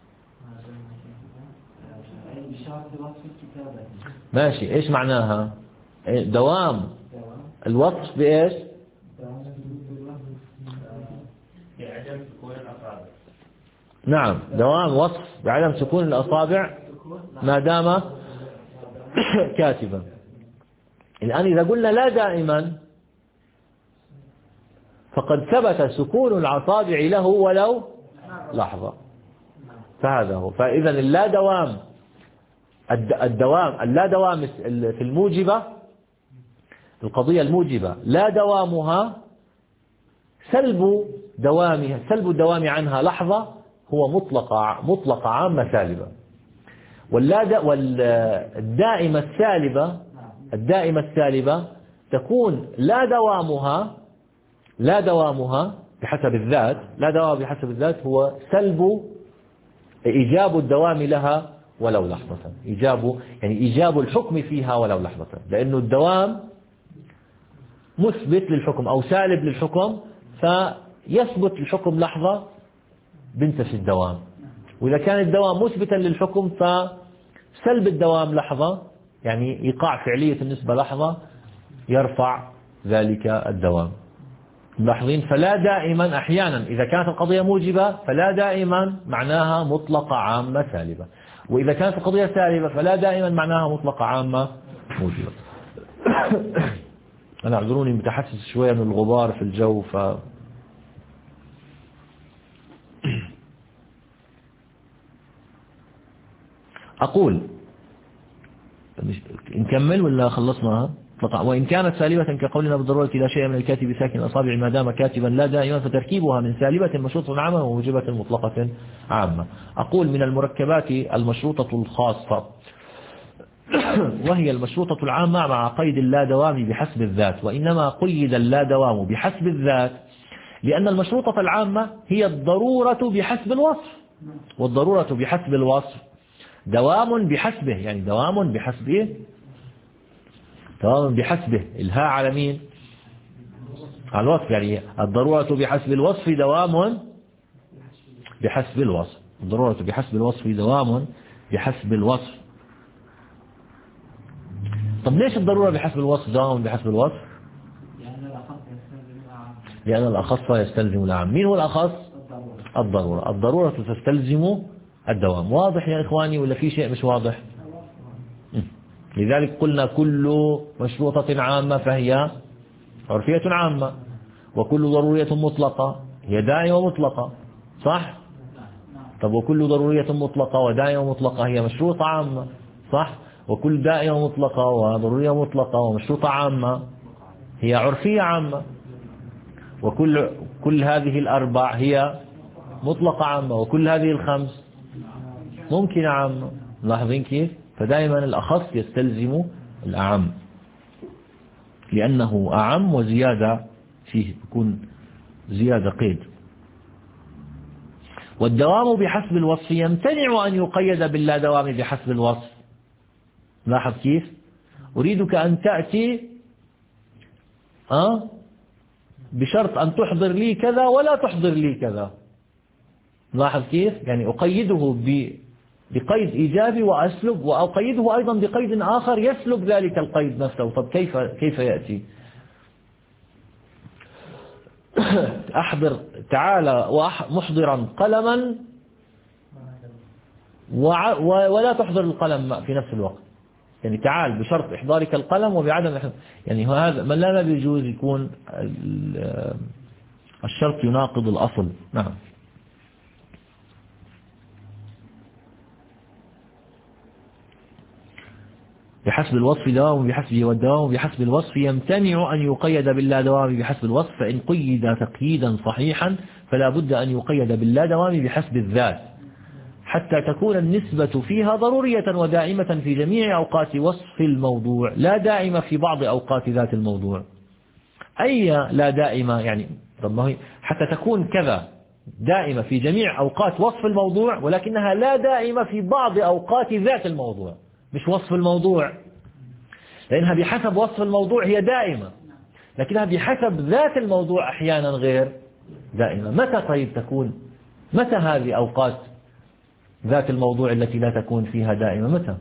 ماشي. إيش معناها؟ دوام الوصف بإيش؟ نعم دوام وصف بعدم سكون الأصابع ما دام كاتبا. الآن إذا قلنا لا دائما فقد ثبت سكون الأصابع له ولو لحظة. فهذا هو. فإذا اللا دوام الدوام اللا دوام في الموجبة القضية الموجبة لا دوامها سلب دوامها سلب الدوام عنها لحظة هو مطلقة مطلقة عامة سالبة. والدائمة السالبة الدائمة السالبة تكون لا دوامها لا دوامها بحسب الذات لا دوام بحسب الذات هو سلب إيجاب الدوام لها ولو لحظة. إيجاب يعني إيجاب الحكم فيها ولو لحظة. لأنه الدوام مثبت للحكم أو سالب للحكم، فيثبت الحكم لحظة بنتفي الدوام. وإذا كان الدوام مثبتا للحكم فسلب الدوام لحظة، يعني إيقاع فعلية النسبة لحظة، يرفع ذلك الدوام. ملاحظين؟ فلا دائما، أحيانا إذا كانت القضية موجبة فلا دائما معناها مطلقة عامة سالبة، وإذا كانت القضية سالبة فلا دائما معناها مطلقة عامة موجبة. أنا اعذروني متحسس شوية من الغبار في الجو، ف أقول نكمل ولا خلصناها؟ وإن كانت سالبة كقولنا بالضرورة لا شيء من الكاتب ساكن الأصابع ما دام كاتبا لا دائما، فتركيبها من سالبة مشروطة عامة وموجبة مطلقة عامة. أقول من المركبات المشروطة الخاصة، وهي المشروطة العامة مع قيد اللا دوام بحسب الذات. وإنما قيد اللا دوام بحسب الذات لأن المشروطة العامة هي الضرورة بحسب الوصف، والضرورة بحسب الوصف دوام بحسبه، يعني دوام بحسبه، دوام بحسبه، الهاء على مين؟ على الوصف، يعني الضرورة بحسب الوصف دوام بحسب الوصف، الضرورة بحسب الوصف دوام بحسب الوصف. طب ليش الضرورة بحسب الوصف دوام بحسب الوصف؟ لأن الأخص يستلزم الأعم. مين هو الأخص؟ الضرورة. الضرورة تستلزم الدوام. واضح يا إخواني ولا في شيء مش واضح؟ لذلك قلنا كل مشروطة عامة فهي عرفية عامة، وكل ضرورية مطلقة هي دائمة مطلقة، صح؟ طب وكل ضرورية مطلقة ودائمة مطلقة هي مشروطة عامة، صح؟ وكل دائمة مطلقة وضرورية مطلقة ومشروطة عامة هي عرفية عامة، وكل كل هذه الأربع هي مطلقة عامة، وكل هذه الخمس ممكن عامة. ملاحظين كيف؟ فدائما الأخص يستلزم الأعم، لأنه أعم وزيادة فيه يكون زيادة قيد. والدوام بحسب الوصف يمتنع أن يقيد باللا دوام بحسب الوصف. لاحظ كيف؟ أريدك أن تأتي أه؟ بشرط أن تحضر لي كذا ولا تحضر لي كذا. لاحظ كيف؟ يعني أقيده بقيد إيجابي وأسلب، وأقيده أيضا بقيد آخر يسلب ذلك القيد نفسه. طب كيف كيف يأتي؟ أحضر تعالى محضرا قلما ولا تحضر القلم في نفس الوقت، يعني تعال بشرط إحضارك القلم وبعدم، يعني هذا ما لا يجوز يكون الشرط يناقض الأصل. نعم. بحسب الوصف دوام بحسبه، والدوام بحسب الوصف يمتنع أن يقيد باللا دوام بحسب الوصف، فإن قيد تقييدا صحيحا فلا بد أن يقيد باللا دوام بحسب الذات حتى تكون النسبة فيها ضرورية ودائمة في جميع أوقات وصف الموضوع، لا دائمة في بعض أوقات ذات الموضوع. أي لا دائمة؟ يعني حتى تكون كذا دائمة في جميع أوقات وصف الموضوع، ولكنها لا دائمة في بعض أوقات ذات الموضوع، مش وصف الموضوع، لأنها بحسب وصف الموضوع هي دائمة، لكنها بحسب ذات الموضوع أحيانا غير دائمة. متى طيب تكون؟ متى هذه أوقات ذات الموضوع التي لا تكون فيها دائمة؟ متى؟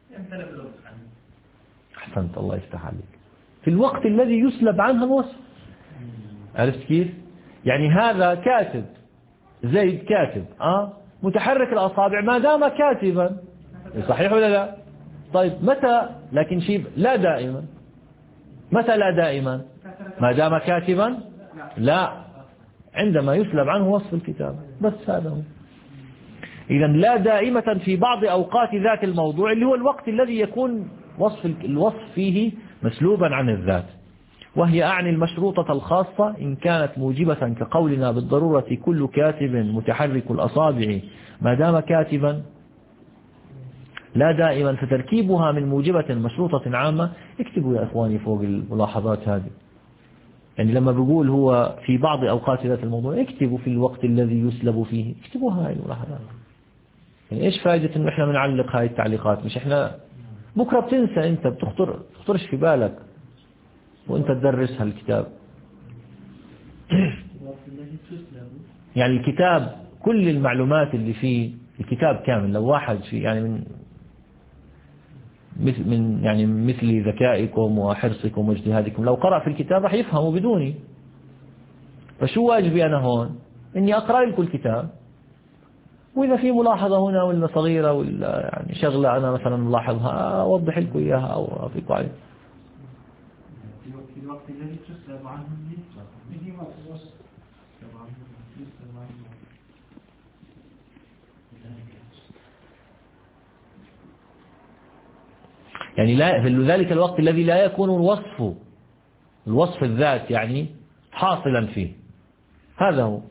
أحسنت، الله يفتح عليك. في الوقت الذي يسلب عنها الوصف. عرفت كيف؟ يعني هذا كاتب، زيد كاتب آه متحرك الأصابع ما دام كاتبا، صحيح ولا لا؟ طيب متى؟ لكن شيء لا دائما. متى لا دائما؟ ما دام كاتبا؟ لا، عندما يسلب عنه وصف الكتاب، بس هذا هو. إذا لا دائمة في بعض أوقات ذات الموضوع، اللي هو الوقت الذي يكون وصف الوصف فيه مسلوبا عن الذات. وهي أعني المشروطة الخاصة إن كانت موجبة كقولنا بالضرورة كل كاتب متحرك الأصابع ما دام كاتبا لا دائما، فتركيبها من موجبة مشروطة عامة. اكتبوا يا إخواني فوق الملاحظات هذه، يعني لما بقول هو في بعض أوقات ذات الموضوع اكتبوا في الوقت الذي يسلب فيه، اكتبوا هاي الملاحظات. يعني إيش فائدة إنه إحنا بنعلق هاي التعليقات؟ مش إحنا بكرة بتنسى، أنت بتخطر تخطرش في بالك. وأنت تدرس هالكتاب. يعني الكتاب كل المعلومات اللي فيه الكتاب كامل، لو واحد في يعني من مثل من يعني مثل ذكائكم وحرصكم واجتهادكم لو قرأ في الكتاب راح يفهمه بدوني. فشو واجبي أنا هون؟ إني أقرأ لكم الكتاب، وإذا في ملاحظة هنا ولا صغيرة ولا يعني شغلة أنا مثلا ملاحظها أوضح لكم إياها أو أعطيكم عليها. في الوقت الذي تسلم عنه يعني لا في ذلك الوقت الذي لا يكون الوصف الوصف الذات يعني حاصلا فيه، هذا هو.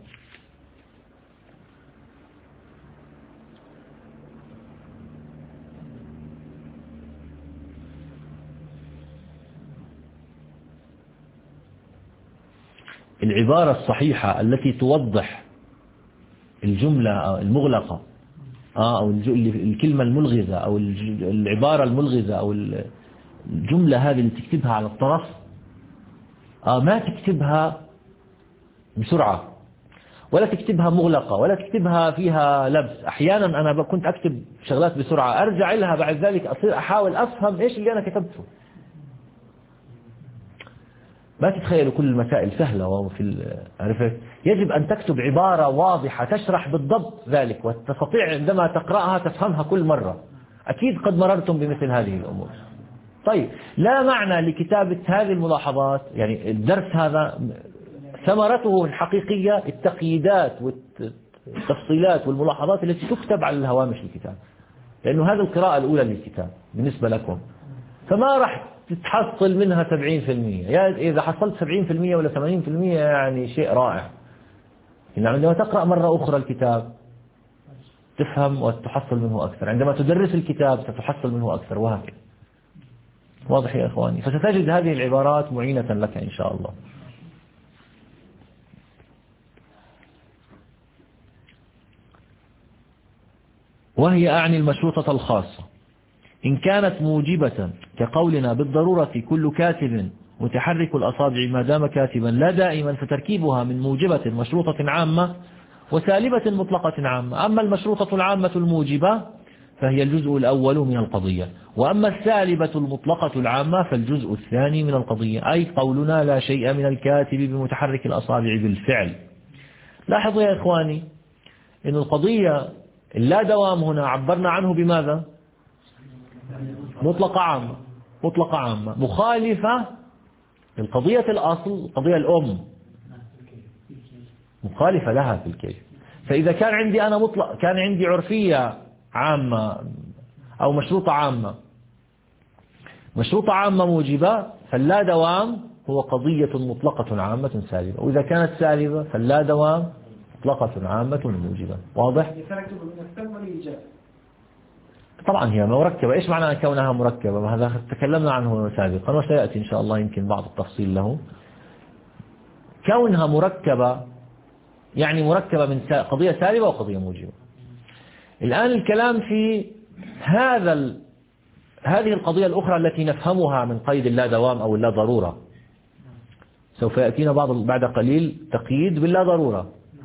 العبارة الصحيحة التي توضح الجملة المغلقة أو الكلمة الملغزة أو العبارة الملغزة أو الجملة هذه اللي تكتبها على الطرف، ما تكتبها بسرعة ولا تكتبها مغلقة ولا تكتبها فيها لبس. أحيانا أنا كنت أكتب شغلات بسرعة أرجع لها بعد ذلك أصير أحاول أفهم إيش اللي أنا كتبته. ما تتخيلوا كل المسائل سهلة وفي عرفت. يجب أن تكتب عبارة واضحة تشرح بالضبط ذلك وتستطيع عندما تقرأها تفهمها كل مرة. أكيد قد مررتم بمثل هذه الأمور. طيب لا معنى لكتابة هذه الملاحظات، يعني الدرس هذا ثمرته الحقيقية التقييدات والتفصيلات والملاحظات التي تكتب على الهوامش الكتاب، لأنه هذه القراءة الأولى للكتاب بالنسبة لكم، فما راح تتحصل منها سبعين في المية. يعني إذا حصلت سبعين في المية ولا ثمانين في المية يعني شيء رائع. إن عندما تقرأ مرة أخرى الكتاب تفهم وتحصل منه أكثر، عندما تدرس الكتاب ستحصل منه أكثر، وهكذا. واضح يا إخواني؟ فستجد هذه العبارات معينة لك إن شاء الله. وهي أعني المشروطة الخاصة إن كانت موجبة كقولنا بالضرورة كل كاتب متحرك الأصابع ما دام كاتبا لا دائما، فتركيبها من موجبة مشروطة عامة وسالبة مطلقة عامة. أما المشروطة العامة الموجبة فهي الجزء الأول من القضية، وأما السالبة المطلقة العامة فالجزء الثاني من القضية، أي قولنا لا شيء من الكاتب بمتحرك الأصابع بالفعل. لاحظوا يا إخواني إن القضية اللا دوام هنا عبرنا عنه بماذا؟ مطلقة عامة، مطلقة عامة مخالفة للقضية الأصل، القضية الأم مخالفة لها في الكيف. فإذا كان عندي أنا مطلق كان عندي عرفية عامة أو مشروطة عامة، مشروطة عامة موجبة، فاللا دوام هو قضية مطلقة عامة سالبة، وإذا كانت سالبة فاللا دوام مطلقة عامة موجبة. واضح؟ طبعا هي مركبة. إيش معنى كونها مركبة؟ هذا تكلمنا عنه سابقا وسيأتي إن شاء الله يمكن بعض التفصيل له. كونها مركبة يعني مركبة من قضية سالبة وقضية موجبة. الآن الكلام في هذا ال... هذه القضية الأخرى التي نفهمها من قيد اللا دوام أو اللا ضرورة. سوف يأتينا بعض بعد قليل تقييد باللا ضرورة.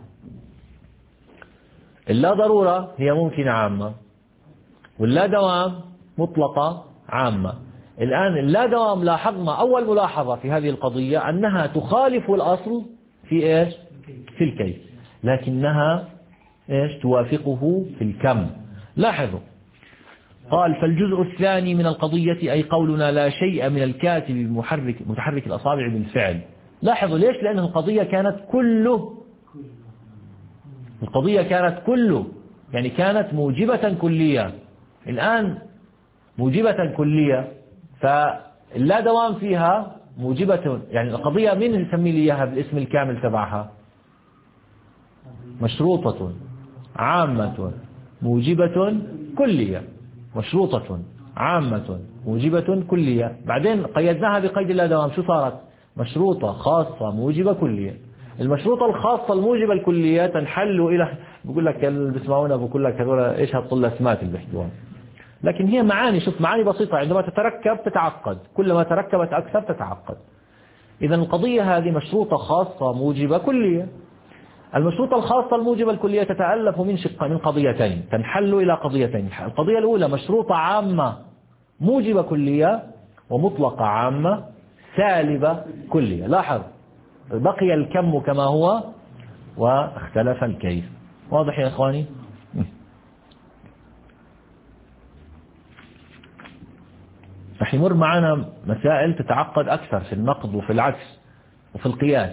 اللا ضرورة هي ممكنة عامة، واللا دوام مطلقة عامة. الآن اللا دوام لاحظنا أول ملاحظة في هذه القضية أنها تخالف الأصل في إيش؟ في الكيف، لكنها إيش؟ توافقه في الكم. لاحظوا قال فالجزء الثاني من القضية أي قولنا لا شيء من الكاتب المحرك متحرك الأصابع بالفعل. لاحظوا ليش؟ لأن القضية كانت كله، القضية كانت كله يعني كانت موجبة كلية. الآن موجبة كلية فاللا دوام فيها موجبة، يعني القضية مين نسمي لي إياها بالاسم الكامل تبعها؟ مشروطة عامة موجبة كلية، مشروطة عامة موجبة كلية. بعدين قيدناها بقيد اللا دوام، شو صارت؟ مشروطة خاصة موجبة كلية. المشروطة الخاصة الموجبة الكلية تنحل إلى، بقول لك اللي بيسمعونا بقول لك هذول إيش هالطلاسمات اللي بيحكوها، لكن هي معاني، شوف معاني بسيطة عندما تتركب تتعقد، كلما تركبت أكثر تتعقد. إذا القضية هذه مشروطة خاصة موجبة كلية. المشروطة الخاصة الموجبة الكلية تتألف من شق من قضيتين، تنحل إلى قضيتين. القضية الأولى مشروطة عامة موجبة كلية، ومطلقة عامة سالبة كلية. لاحظ بقي الكم كما هو واختلف الكيف. واضح يا إخواني؟ رح يمر معنا مسائل تتعقد أكثر في النقد وفي العكس وفي القياس.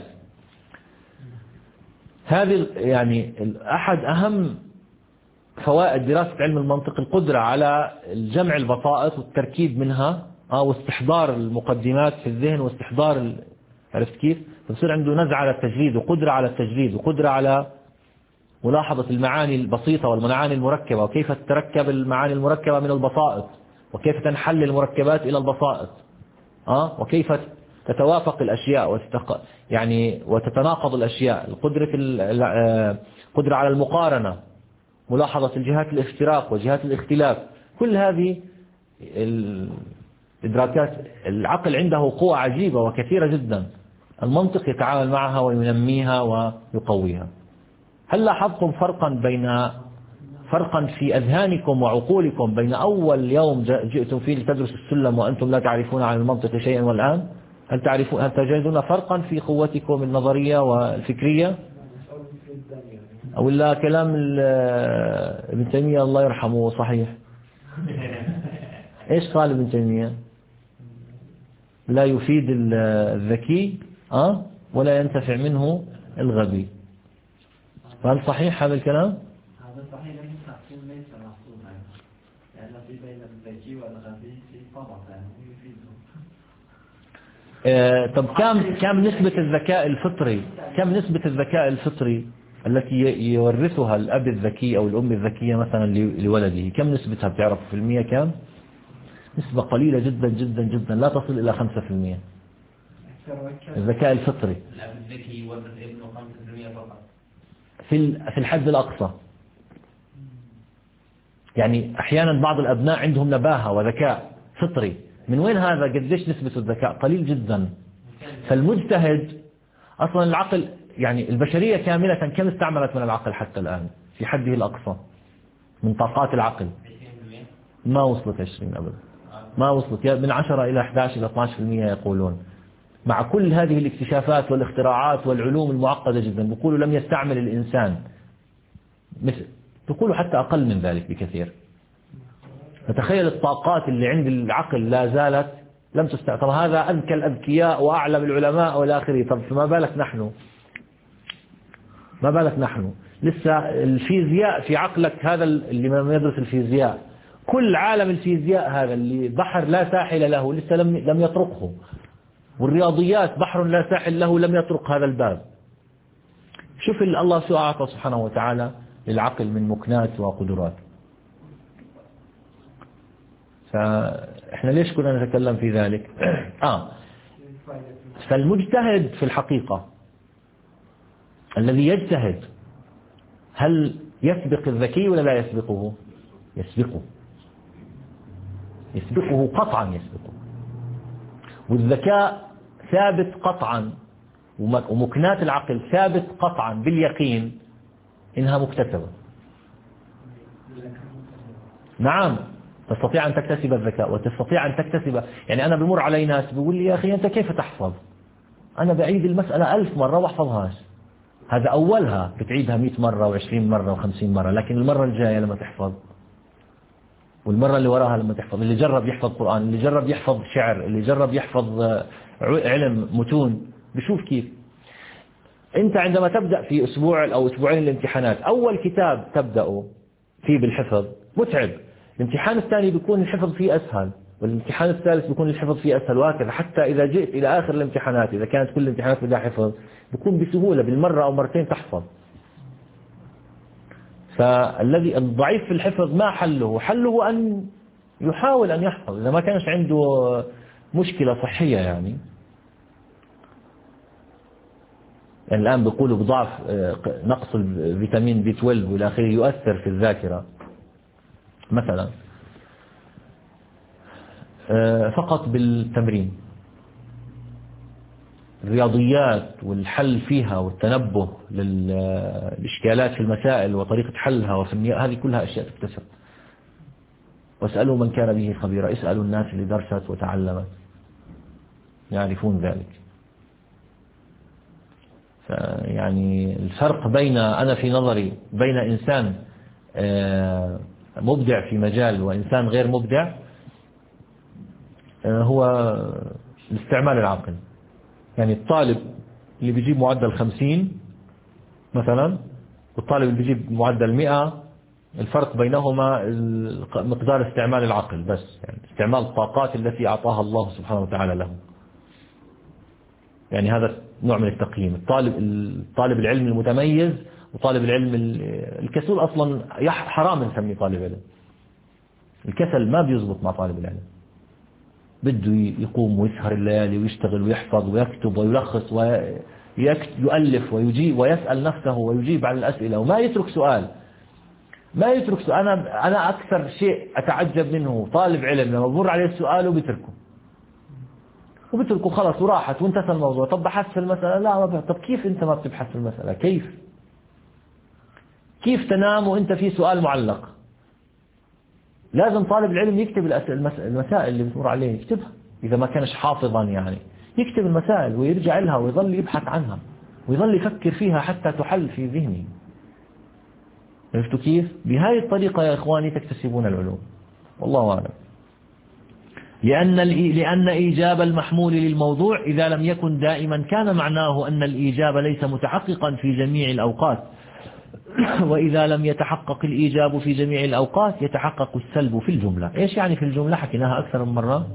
هذه يعني أحد أهم فوائد دراسة علم المنطق القدرة على الجمع البسائط والتركيب منها واستحضار المقدمات في الذهن واستحضار، عرفت كيف؟ فتصير عنده نزعة على التجريد وقدرة على التجريد وقدرة على ملاحظة المعاني البسيطة والمعاني المركبة، وكيف تتركب المعاني المركبة من البسائط، وكيف تنحل المركبات إلى البسائط، أه؟ وكيف تتوافق الأشياء وتتق... يعني وتتناقض الأشياء. القدرة القدرة على المقارنة، ملاحظة الجهات الاشتراك وجهات الاختلاف، كل هذه الإدراكات العقل عنده قوة عجيبة وكثيرة جدا، المنطق يتعامل معها وينميها ويقويها. هل لاحظتم فرقا بين فرقا في أذهانكم وعقولكم بين أول يوم جئتم فيه لتدرس السلم وأنتم لا تعرفون عن المنطق شيئا، والآن هل تعرفون هل تجدون فرقا في قوتكم النظرية والفكرية؟ أو لا كلام ابن تيمية الله يرحمه صحيح؟ إيش قال ابن تيمية؟ لا يفيد الذكي أه؟ ولا ينتفع منه الغبي. فهل صحيح هذا الكلام؟ هذا صحيح، لكن التقسيم ليس مفهوما، لأن في بين الذكي والغبي في فرق يفيده. آه طب كم كم نسبة الذكاء الفطري؟ كم نسبة الذكاء الفطري التي يورثها الأب الذكي أو الأم الذكية مثلا لولده؟ كم نسبتها بتعرف في المية؟ كم؟ نسبة قليلة جدا جدا جدا، لا تصل إلى خمسة في المية. الذكاء الفطري الأب الذكي يورث ابنه خمسة في المية فقط في في الحد الأقصى. يعني أحيانا بعض الأبناء عندهم نباهة وذكاء فطري، من وين هذا؟ قديش نسبة الذكاء؟ قليل جدا. فالمجتهد أصلا العقل، يعني البشرية كاملة كم استعملت من العقل حتى الآن في حده الأقصى من طاقات العقل؟ ما وصلت عشرين أبدا، ما وصلت، من عشرة إلى أحد عشر إلى اثني عشر بالمئة يقولون. مع كل هذه الاكتشافات والاختراعات والعلوم المعقدة جدا، بيقولوا لم يستعمل الإنسان مثل، بيقولوا حتى أقل من ذلك بكثير. فتخيل الطاقات اللي عند العقل لا زالت لم تستعمل. طب هذا أذكى الأذكياء وأعلم العلماء والى آخره، طب فما بالك نحن؟ ما بالك نحن؟ لسه الفيزياء في عقلك، هذا اللي ما يدرس الفيزياء، كل عالم الفيزياء هذا اللي بحر لا ساحل له لسه لم لم يطرقه، والرياضيات بحر لا ساحل له لم يطرق هذا الباب. شوف الله شو أعطى سبحانه وتعالى للعقل من مكنات وقدرات. فإحنا ليش كنا نتكلم في ذلك؟ آه فالمجتهد في الحقيقة الذي يجتهد هل يسبق الذكي ولا لا يسبقه؟ يسبقه، يسبقه قطعا، يسبقه. والذكاء ثابت قطعا، ومكنات العقل ثابت قطعا باليقين إنها مكتسبة. نعم، تستطيع أن تكتسب الذكاء وتستطيع أن تكتسب. يعني أنا بمر علي ناس بيقول لي يا أخي أنت كيف تحفظ؟ أنا بعيد المسألة ألف مرة واحفظهاش. هذا أولها بتعيدها مئة مرة وعشرين مرة وخمسين مرة، لكن المرة الجاية لما تحفظ، والمرة اللي وراها لما تحفظ، اللي جرب يحفظ قرآن، اللي جرب يحفظ شعر، اللي جرب يحفظ علم متون، بشوف كيف. أنت عندما تبدأ في أسبوع أو أسبوعين الامتحانات، أول كتاب تبدأه فيه بالحفظ متعب، الامتحان الثاني بيكون الحفظ فيه أسهل، والامتحان الثالث بيكون الحفظ فيه أسهل، وهكذا حتى إذا جئت إلى آخر الامتحانات، إذا كانت كل الامتحانات بدها حفظ، بيكون بسهولة بالمرة أو مرتين تحفظ. فالذي الضعيف في الحفظ ما حله؟ حله أن يحاول أن يحفظ إذا ما كانش عنده مشكلة صحية. يعني يعني الآن بيقولوا بضعف نقص الفيتامين بي اثني عشر والى آخره يؤثر في الذاكرة مثلا فقط بالتمرين. الرياضيات والحل فيها والتنبه للإشكالات في المسائل وطريقة حلها وفنية، هذه كلها أشياء تكتسب. واسألوا من كان به خبيرا، اسألوا الناس اللي درست وتعلمت يعرفون ذلك. يعني الفرق بين أنا في نظري بين إنسان مبدع في مجال وإنسان غير مبدع هو الاستعمال العقل. يعني الطالب اللي بيجيب معدل خمسين مثلا والطالب اللي بيجيب معدل مئة، الفرق بينهما مقدار استعمال العقل بس، يعني استعمال الطاقات التي أعطاها الله سبحانه وتعالى له. يعني هذا نوع من التقييم. الطالب الطالب العلم المتميز وطالب العلم الكسول، أصلا حرام نسميه طالب علم. الكسل ما بيزبط مع طالب العلم، بده يقوم ويسهر الليالي ويشتغل ويحفظ ويكتب ويلخص ويؤلف ويجيب ويسأل نفسه ويجيب على الأسئلة وما يترك سؤال ما يترك سؤال. أنا أنا أكثر شيء أتعجب منه طالب علم لما بمر عليه السؤال وبتركه وبتركه خلاص وراحت وانتهى الموضوع. طب بحث في المسألة؟ لا ما بحث. طب كيف أنت ما بتبحث في المسألة؟ كيف كيف تنام وأنت في سؤال معلق؟ لازم طالب العلم يكتب المسائل اللي بتمر عليه، يكتبها إذا ما كانش حافظا، يعني يكتب المسائل ويرجع لها ويظل يبحث عنها ويظل يفكر فيها حتى تحل في ذهنه. عرفتوا كيف؟ بهذه الطريقة يا إخواني تكتسبون العلوم. والله أعلم. لأن لأن إيجاب المحمول للموضوع إذا لم يكن دائما كان معناه أن الإيجاب ليس متحققا في جميع الأوقات، وإذا لم يتحقق الإيجاب في جميع الأوقات يتحقق السلب في الجملة. إيش يعني في الجملة؟ حكيناها أكثر من مرة.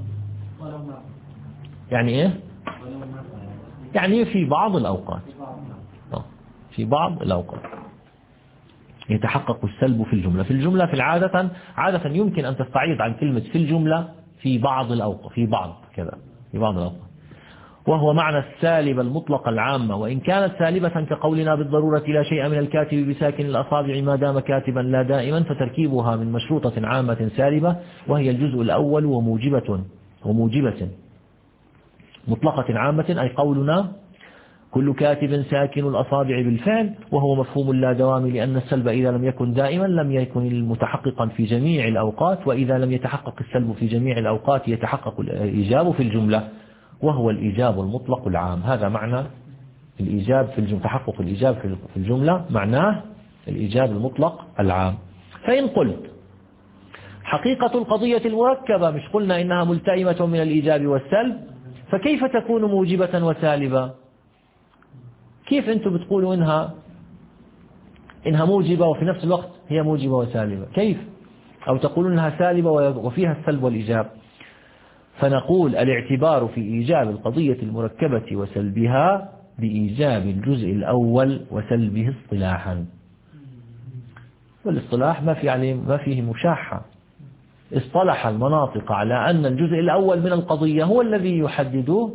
يعني إيه؟ يعني في بعض الأوقات، في بعض الأوقات يتحقق السلب في الجملة. في الجملة في العادة عادة يمكن أن تستعيض عن كلمة في الجملة في بعض الأوقات، في بعض كذا في بعض الأوقات، وهو معنى السالبة المطلقة العامة، وإن كانت سالبة كقولنا بالضرورة لا شيء من الكاتب بساكن الأصابع ما دام كاتبا لا دائما، فتركيبها من مشروطة عامة سالبة وهي الجزء الأول وموجبة وموجبة مطلقة عامة، أي قولنا كل كاتب ساكن الأصابع بالفعل، وهو مفهوم لا دوام لأن السلب إذا لم يكن دائما لم يكن المتحققا في جميع الأوقات، وإذا لم يتحقق السلب في جميع الأوقات يتحقق الإيجاب في الجملة وهو الإيجاب المطلق العام. هذا معنى الإيجاب في الجملة، تحقق الإيجاب في الجملة معناه الإيجاب المطلق العام. فإن قلت حقيقة القضية المركبة، مش قلنا إنها ملتئمة من الإيجاب والسلب، فكيف تكون موجبة وسالبة؟ كيف أنتم بتقولوا إنها إنها موجبة وفي نفس الوقت هي موجبة وسالبة؟ كيف؟ أو تقولون إنها سالبة وفيها السلب والإيجاب؟ فنقول الاعتبار في إيجاب القضية المركبة وسلبها بإيجاب الجزء الأول وسلبه اصطلاحا. والاصطلاح ما في عليه ما فيه مشاحة. اصطلح المناطق على أن الجزء الأول من القضية هو الذي يحدد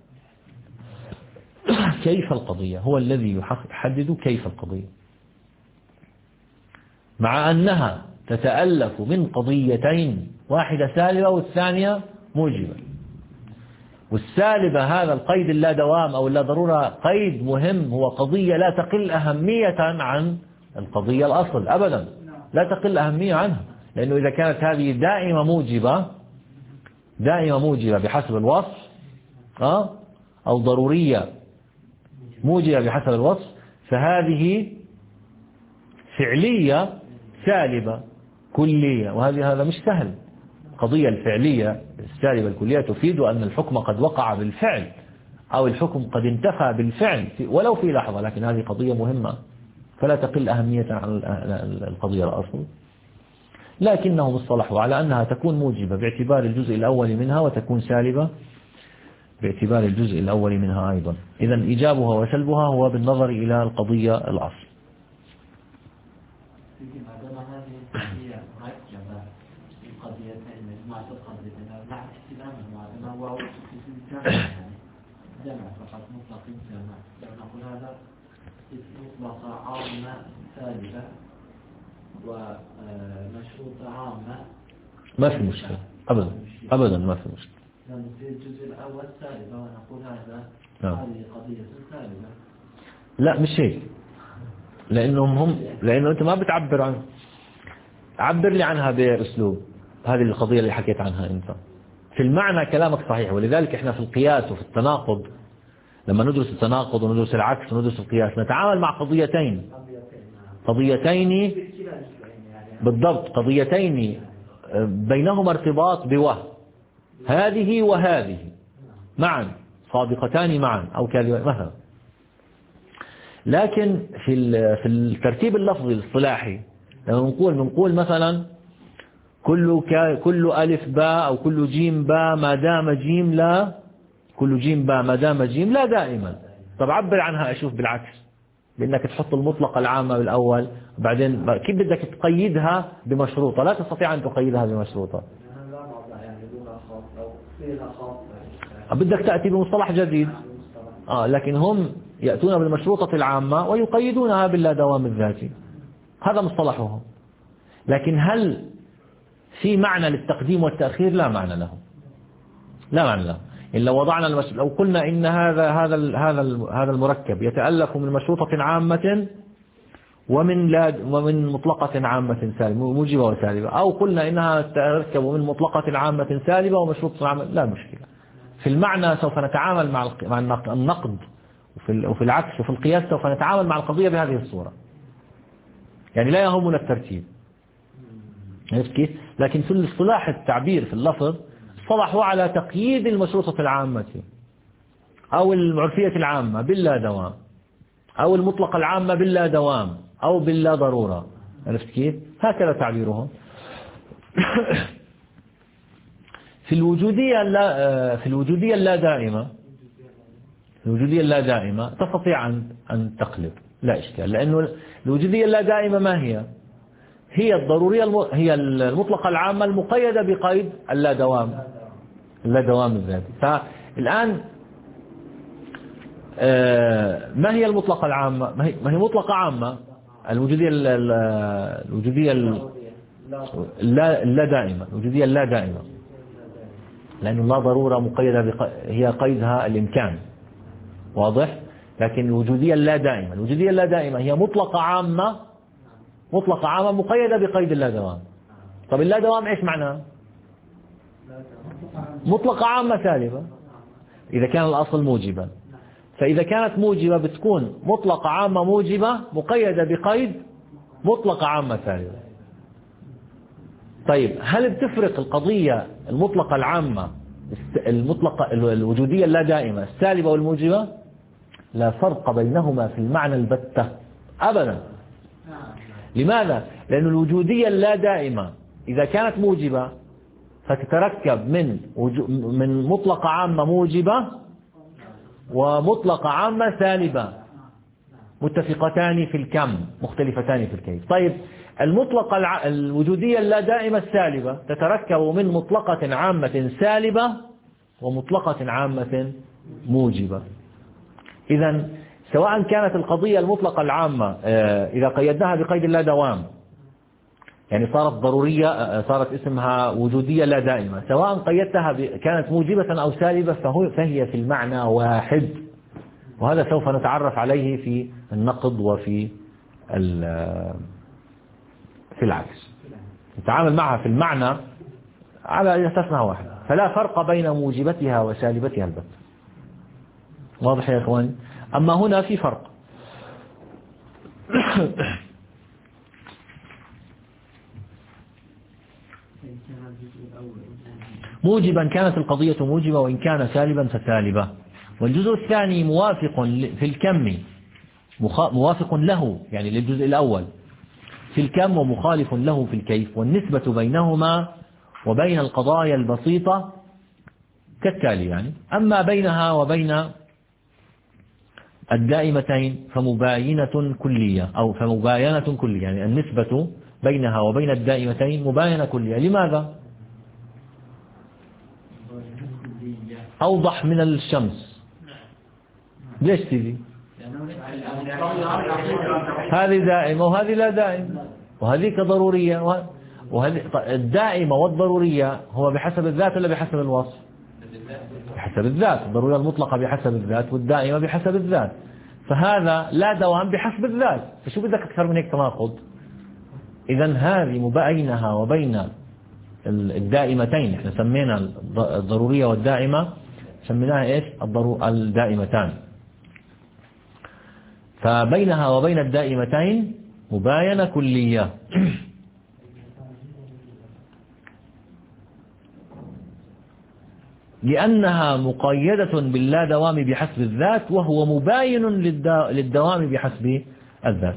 كيف القضية، هو الذي يحدد كيف القضية، مع أنها تتألف من قضيتين، واحدة سالبة والثانية موجبة. والسالبة هذا القيد اللا دوام أو اللا ضرورة قيد مهم، هو قضية لا تقل أهمية عن القضية الأصل أبدا، لا تقل أهمية عنها، لأنه إذا كانت هذه دائمة موجبة دائمة موجبة بحسب الوصف أو ضرورية موجبة بحسب الوصف، فهذه فعلية سالبة كلية، وهذه هذا مش سهل. القضية الفعلية السالبة الكلية تفيد أن الحكم قد وقع بالفعل أو الحكم قد انتفى بالفعل ولو في لحظة، لكن هذه قضية مهمة فلا تقل أهمية عن القضية الأصل. لكنهم اصطلحوا على أنها تكون موجبة باعتبار الجزء الأول منها وتكون سالبة باعتبار الجزء الأول منها أيضا. إذن إيجابها وسلبها هو بالنظر إلى القضية الأصل. جمع فقط مطلق جمع، نقول هذا مطلقة عامة سالبة ومشروطة عامة ما في مشكلة أبدا أبدا ما في مشكلة. لأن في الجزء الأول سالبة ونقول هذا نعم. هذه قضية سالبة. لا مش هيك، لأنهم هم لأنه أنت ما بتعبر عنه. عبر لي عنها بأسلوب هذه القضية اللي حكيت عنها أنت. في المعنى كلامك صحيح، ولذلك إحنا في القياس وفي التناقض لما ندرس التناقض وندرس العكس وندرس القياس نتعامل مع قضيتين قضيتين بالضبط، قضيتين بينهما ارتباط بوه، هذه وهذه معا صادقتان معا أو كلمة مثلا. لكن في في الترتيب اللفظي الاصطلاحي لما نقول بنقول مثلا كل كل ألف باء أو كل جيم باء ما دام جيم لا، كل جيم باء ما دام جيم لا دائما. طب عبر عنها أشوف بالعكس، بأنك تحط المطلقة العامة بالأول وبعدين كيف بدك تقيدها بمشروطة؟ لا تستطيع أن تقيدها بمشروطة، بدك تأتي بمصطلح جديد. آه لكن هم يأتون بالمشروطة العامة ويقيدونها باللا دوام الذاتي، هذا مصطلحهم. لكن هل في معنى للتقديم والتأخير؟ لا معنى له، لا معنى له. إن لو وضعنا المش... لو قلنا إن هذا هذا ال... هذا ال... هذا المركب يتألف من مشروطة عامة ومن لا ومن مطلقة عامة سالبة موجبة وسالبة، أو قلنا إنها تتركب من مطلقة عامة سالبة ومشروطة عامة، لا مشكلة. في المعنى سوف نتعامل مع مع النقد، وفي وفي العكس وفي القياس سوف نتعامل مع القضية بهذه الصورة. يعني لا يهمنا الترتيب، عرفت كيف؟ لكن في الاصطلاح التعبير في اللفظ اصطلحوا على تقييد المشروطة العامة أو العرفية العامة باللا دوام، أو المطلقة العامة باللا دوام أو باللا ضرورة، عرفت كيف؟ هكذا تعبيرهم. في الوجودية اللا في الوجودية اللا دائمة، الوجودية اللا دائمة تستطيع أن أن تقلب، لا إشكال، لأنه الوجودية اللا دائمة ما هي؟ هي الضرورية الم... هي المطلقة العامة المقيدة بقيد اللا دوام، اللا دوام الذاتي. فالآن ما هي المطلقة العامة؟ ما هي, ما هي مطلقة عامة الوجودية ال... الوجودية اللا اللا دائمة، الوجودية اللا دائمة، لأنه لا ضرورة مقيدة بق... هي قيدها الإمكان، واضح؟ لكن الوجودية اللا دائمة، الوجودية اللا دائمة هي مطلقة عامة، مطلقة عامة مقيدة بقيد اللا دوام. طب اللا دوام ايش معناه؟ مطلقة عامة سالبة إذا كان الأصل موجبا، فإذا كانت موجبة بتكون مطلقة عامة موجبة مقيدة بقيد مطلقة عامة سالبة. طيب هل بتفرق القضية المطلقة العامة المطلقة الوجودية اللا دائمة السالبة والموجبة؟ لا فرق بينهما في المعنى البتة أبدا. لماذا؟ لأن الوجودية اللا دائمة إذا كانت موجبة فتتركب من من مطلقة عامة موجبة ومطلقة عامة سالبة متفقتان في الكم مختلفتان في الكيف. طيب المطلقة الع... الوجودية اللا دائمة السالبة تتركب من مطلقة عامة سالبة ومطلقة عامة موجبة. إذن سواء كانت القضية المطلقة العامة إذا قيدناها بقيد اللا دوام يعني صارت ضرورية، صارت اسمها وجودية لا دائمة، سواء قيدتها كانت موجبة أو سالبة فهو فهي في المعنى واحد. وهذا سوف نتعرف عليه في النقد وفي في العكس، نتعامل معها في المعنى على أساسها واحد، فلا فرق بين موجبتها وسالبتها البتة. واضح يا إخواني؟ أما هنا في فرق. موجبا كانت القضية موجبة وإن كان سالبا فسالبة. والجزء الثاني موافق في الكم، موافق له يعني للجزء الأول في الكم ومخالف له في الكيف، والنسبة بينهما وبين القضايا البسيطة كالتالي يعني: أما بينها وبين الدائمتين فمباينة كلية أو فمباينة كلية، يعني النسبة بينها وبين الدائمتين مباينة كلية. لماذا؟ أوضح من الشمس. ليش تيجي؟ هذه دائمة وهذه لا دائمة، وهذه كضرورية، وهذه الدائمة والضرورية هو بحسب الذات ولا بحسب الوصف؟ بحسب الذات، الضرورية المطلقة بحسب الذات والدائمة بحسب الذات، فهذا لا دوام بحسب الذات، فشو بدك أكثر من هيك تناقض؟ إذا هذه مبينها وبين الدائمتين، احنا سمينا الضرورية والدائمة سميناها ايش؟ الدائمتان، فبينها وبين الدائمتين مباينة كلية. لأنها مقيدة باللا دوام بحسب الذات، وهو مباين للدوام بحسب الذات.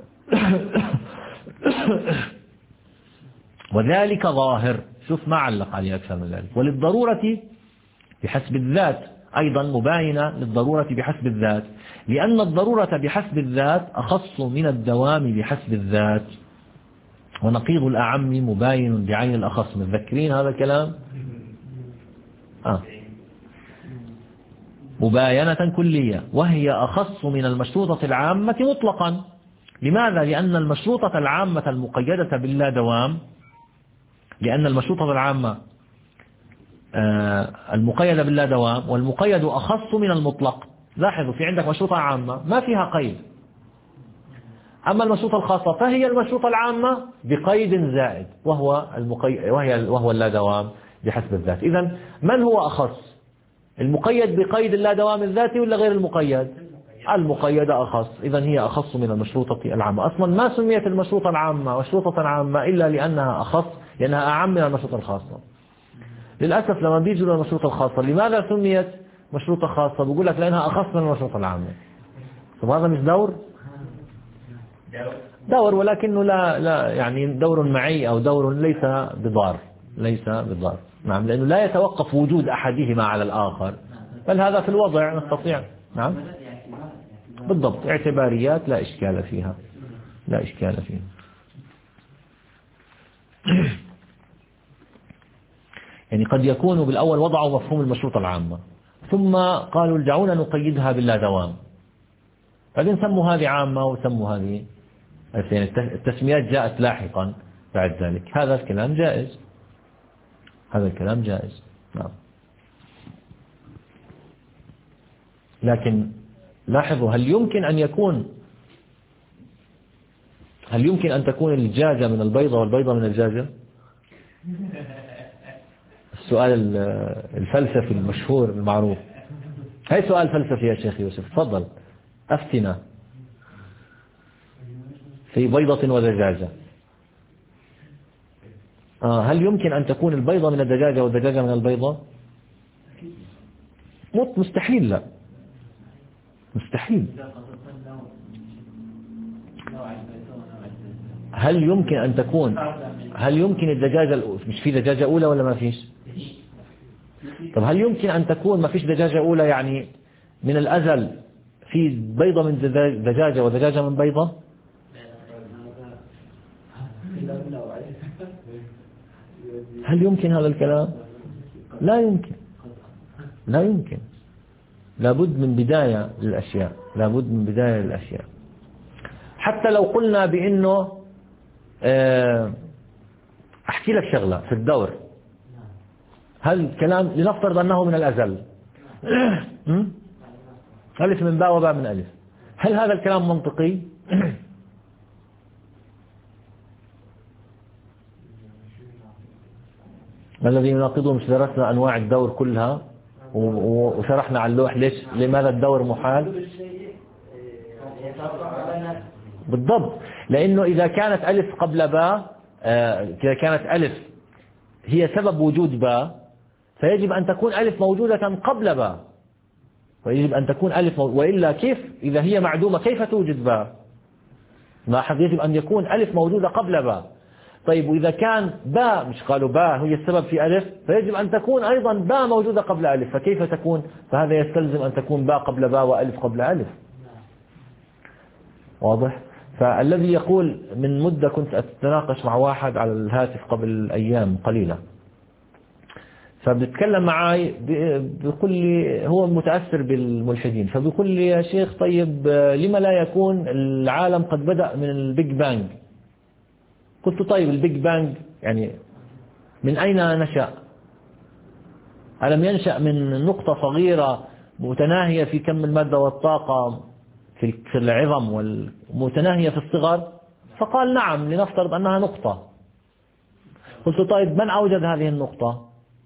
وذلك ظاهر، شوف ما علق عليه أكثر من ذلك. وللضرورة بحسب الذات أيضا مباينة للضرورة بحسب الذات، لأن الضرورة بحسب الذات أخص من الدوام بحسب الذات، ونقيض الأعم مباين بعين الأخص. متذكرين هذا الكلام؟ آه. مباينة كلية، وهي أخص من المشروطة العامة مطلقا. لماذا؟ لأن المشروطة العامة المقيدة باللا دوام، لأن المشروطة العامة المقيدة باللا دوام والمقيد أخص من المطلق. لاحظوا في عندك مشروطة عامة ما فيها قيد، أما المشروطة الخاصة فهي المشروطة العامة بقيد زائد وهو المقيد وهي وهو اللا دوام بحسب الذات. إذن من هو أخص؟ المقيد بقيد اللا دوام الذاتي ولا غير المقيد؟ المقيد أخص. إذن هي أخص من المشروطة العامة. أصلا ما سميت المشروطة العامة مشروطة عامة إلا لأنها أخص، لأنها أعم من المشروطة الخاصة. للأسف لما بيجوا للمشروطة الخاصة لماذا سميت مشروطة خاصة؟ بيقول لك لأنها أخص من المشروطة العامة. طب هذا مش دور؟ دور، ولكنه لا لا يعني دور معي أو دور ليس بضار، ليس بضار. نعم، لأنه لا يتوقف وجود أحدهما على الآخر، بل هذا في الوضع نستطيع. نعم بالضبط، اعتباريات لا إشكال فيها، لا إشكال فيها. يعني قد يكون بالأول وضعوا مفهوم المشروطة العامة ثم قالوا دعونا نقيدها باللا دوام، بعدين سموا هذه عامة وسموا هذه، التسميات جاءت لاحقا بعد ذلك. هذا الكلام جائز، هذا الكلام جائز. نعم. لكن لاحظوا، هل يمكن أن يكون هل يمكن أن تكون الدجاجة من البيضة والبيضة من الدجاجة؟ السؤال الفلسفي المشهور المعروف. هاي سؤال فلسفي يا شيخ يوسف، تفضل أفتنا في بيضة ودجاجة. آه هل يمكن أن تكون البيضة من الدجاجة والدجاجة من البيضة؟ مستحيل، لا مستحيل. هل يمكن أن تكون هل يمكن الدجاجة مش في دجاجة أولى ولا ما فيش؟ طب هل يمكن أن تكون ما فيش دجاجة أولى، يعني من الأزل في بيضة من دجاجة ودجاجة من بيضة؟ هل يمكن هذا الكلام؟ لا يمكن، لا يمكن. لابد من بداية للأشياء، لابد من بداية للأشياء. حتى لو قلنا بأنه أحكي لك شغلة في الدور، هل الكلام لنفترض أنه من الأزل ألف من باء وباء من ألف، هل هذا الكلام منطقي؟ ما الذي يناقضه؟ مش درسنا أنواع الدور كلها وشرحنا على اللوح ليش لماذا الدور محال؟ بالضبط، لأنه إذا كانت ألف قبل باء، إذا كانت ألف هي سبب وجود باء، فيجب أن تكون ألف موجودة قبل باء، ويجب أن تكون ألف مو... وإلا كيف إذا هي معدومة كيف توجد باء؟ لاحظ، يجب أن يكون ألف موجودة قبل باء. طيب وإذا كان باء، مش قالوا باء هي السبب في ألف، فيجب أن تكون أيضا باء موجودة قبل ألف، فكيف تكون؟ فهذا يستلزم أن تكون باء قبل باء وألف قبل ألف. واضح؟ فالذي يقول، من مدة كنت أتناقش مع واحد على الهاتف قبل أيام قليلة، فبتكلم معي بيقول لي هو متأثر بالملحدين، فبيقول لي يا شيخ طيب لما لا يكون العالم قد بدأ من البيج بانج؟ قلت طيب البيج بانج يعني من أين نشأ؟ ألم ينشأ من نقطة صغيرة متناهية في كم المادة والطاقة في العظم والمتناهية في الصغر؟ فقال نعم، لنفترض أنها نقطة. قلت طيب من أوجد هذه النقطة؟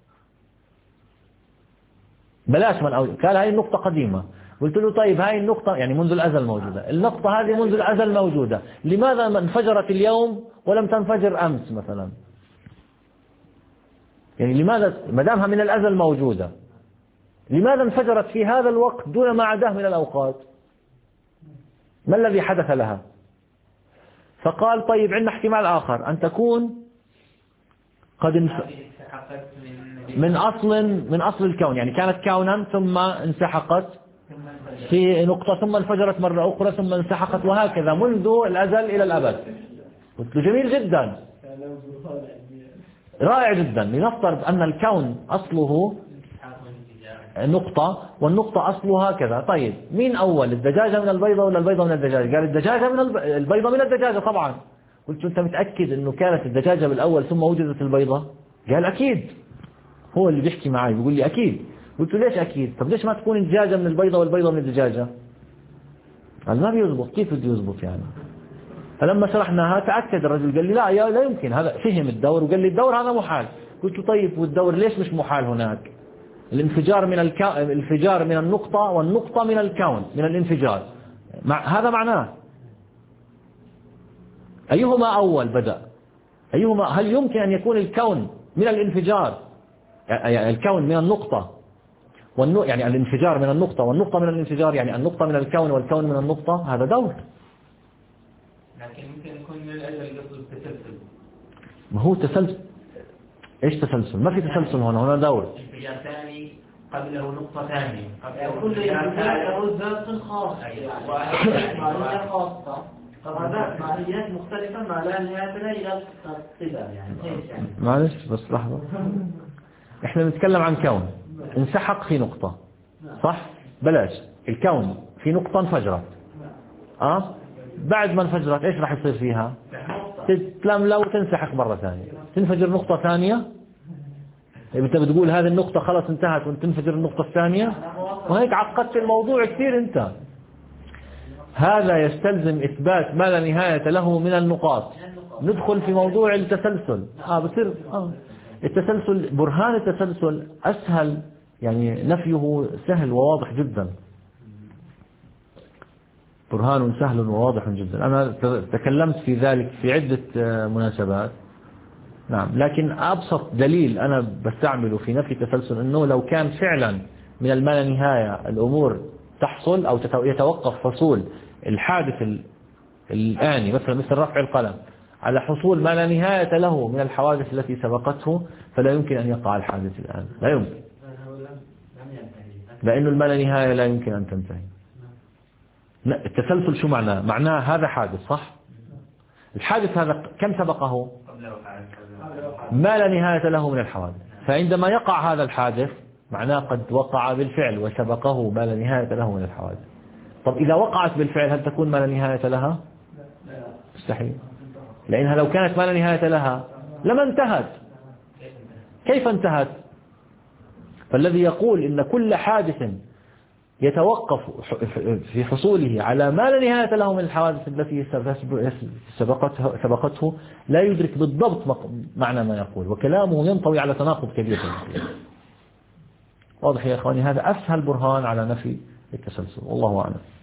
بلاش من أوجد، قال هذه النقطة قديمة. قلت له طيب هذه النقطة يعني منذ الأزل موجودة، النقطة هذه منذ الأزل موجودة، لماذا انفجرت اليوم ولم تنفجر أمس مثلا؟ يعني لماذا ما دامها من الأزل موجودة لماذا انفجرت في هذا الوقت دون ما عداه من الأوقات؟ ما الذي حدث لها؟ فقال طيب عندنا احتمال آخر، أن تكون قد انف... من أصل من أصل الكون، يعني كانت كونا ثم انسحقت في نقطة ثم انفجرت مرة أخرى ثم انسحقت، وهكذا منذ الأزل إلى الأبد. قلت له جميل جدا، رائع جدا. لنفترض أن الكون أصله نقطة والنقطة أصلها كذا. طيب مين أول، الدجاجة من البيضة ولا البيضة من الدجاجة؟ قال الدجاجة من الب... البيضة من الدجاجة طبعا. قلت له أنت متأكد أنه كانت الدجاجة بالأول ثم وجدت البيضة؟ قال أكيد. هو اللي بيحكي معي بيقول لي أكيد. قلت له ليش أكيد؟ طب ليش ما تكون الدجاجة من البيضة والبيضة من الدجاجة؟ قال ما بيزبط. كيف بده يزبط يعني؟ فلما شرحناها تأكد الرجل، قال لي لا يا لا يمكن، هذا فهم الدور وقال لي الدور هذا محال. قلت له طيب والدور ليش مش محال هناك؟ الانفجار من الكون، الانفجار من النقطة والنقطة من الكون من الانفجار، مع هذا معناه أيهما أول بدأ؟ أيهما؟ هل يمكن أن يكون الكون من الانفجار، يعني الكون من النقطة والنو... يعني الانفجار من النقطة والنقطة من الانفجار، يعني النقطة من الكون والكون من النقطة؟ هذا دور. لكن ممكن يكون من الأجل قصد التسلسل. ما هو تسلسل؟ ايش تسلسل؟ ما في تسلسل هنا، هنا دور. انفجار ثاني قبله نقطة ثانية، قبله كل انفجار له ذات خاصة، يعني خاصة. طبعا معنيات مختلفة ما لا نهاية لها إلى الصدر يعني. معلش بس لحظة، احنا بنتكلم عن كون انسحق في نقطة، صح؟ بلاش الكون في نقطة انفجرت، اه بعد ما انفجرت ايش راح يصير فيها؟ تتلملأ وتنسحق مرة ثانية، تنفجر نقطة ثانية. انت بتقول هذه النقطة خلاص انتهت وتنفجر النقطة الثانية، وهيك عقدت الموضوع كثير انت. هذا يستلزم إثبات ما لا نهاية له من النقاط. ندخل في موضوع التسلسل. آه بصير آه. التسلسل، برهان التسلسل أسهل، يعني نفيه سهل وواضح جدا. برهان سهل وواضح جدا. أنا تكلمت في ذلك في عدة مناسبات. نعم، لكن أبسط دليل أنا بستعمله في نفي التسلسل أنه لو كان فعلا من الما لا نهاية الأمور تحصل أو يتوقف حصول الحادث الآني، مثلا مثل رفع القلم، على حصول ما لا نهاية له من الحوادث التي سبقته، فلا يمكن أن يقع الحادث الآن، لا يمكن، لأنه الما لا نهاية لا يمكن أن تنتهي. التسلسل شو معناه؟ معناه هذا حادث، صح؟ الحادث هذا كم سبقه؟ ما لا نهاية له من الحوادث، فعندما يقع هذا الحادث معناه قد وقع بالفعل وسبقه ما لا نهاية له من الحوادث. طب إذا وقعت بالفعل هل تكون ما لا نهاية لها؟ مستحيل، لأنها لو كانت ما لا نهاية لها لما انتهت. كيف انتهت؟ فالذي يقول إن كل حادث يتوقف في حصوله على ما لا نهاية له من الحوادث التي سبقته, سبقته لا يدرك بالضبط معنى ما يقول، وكلامه ينطوي على تناقض كبير. واضح يا أخواني؟ هذا أسهل برهان على نفي التسلسل، والله أعلم.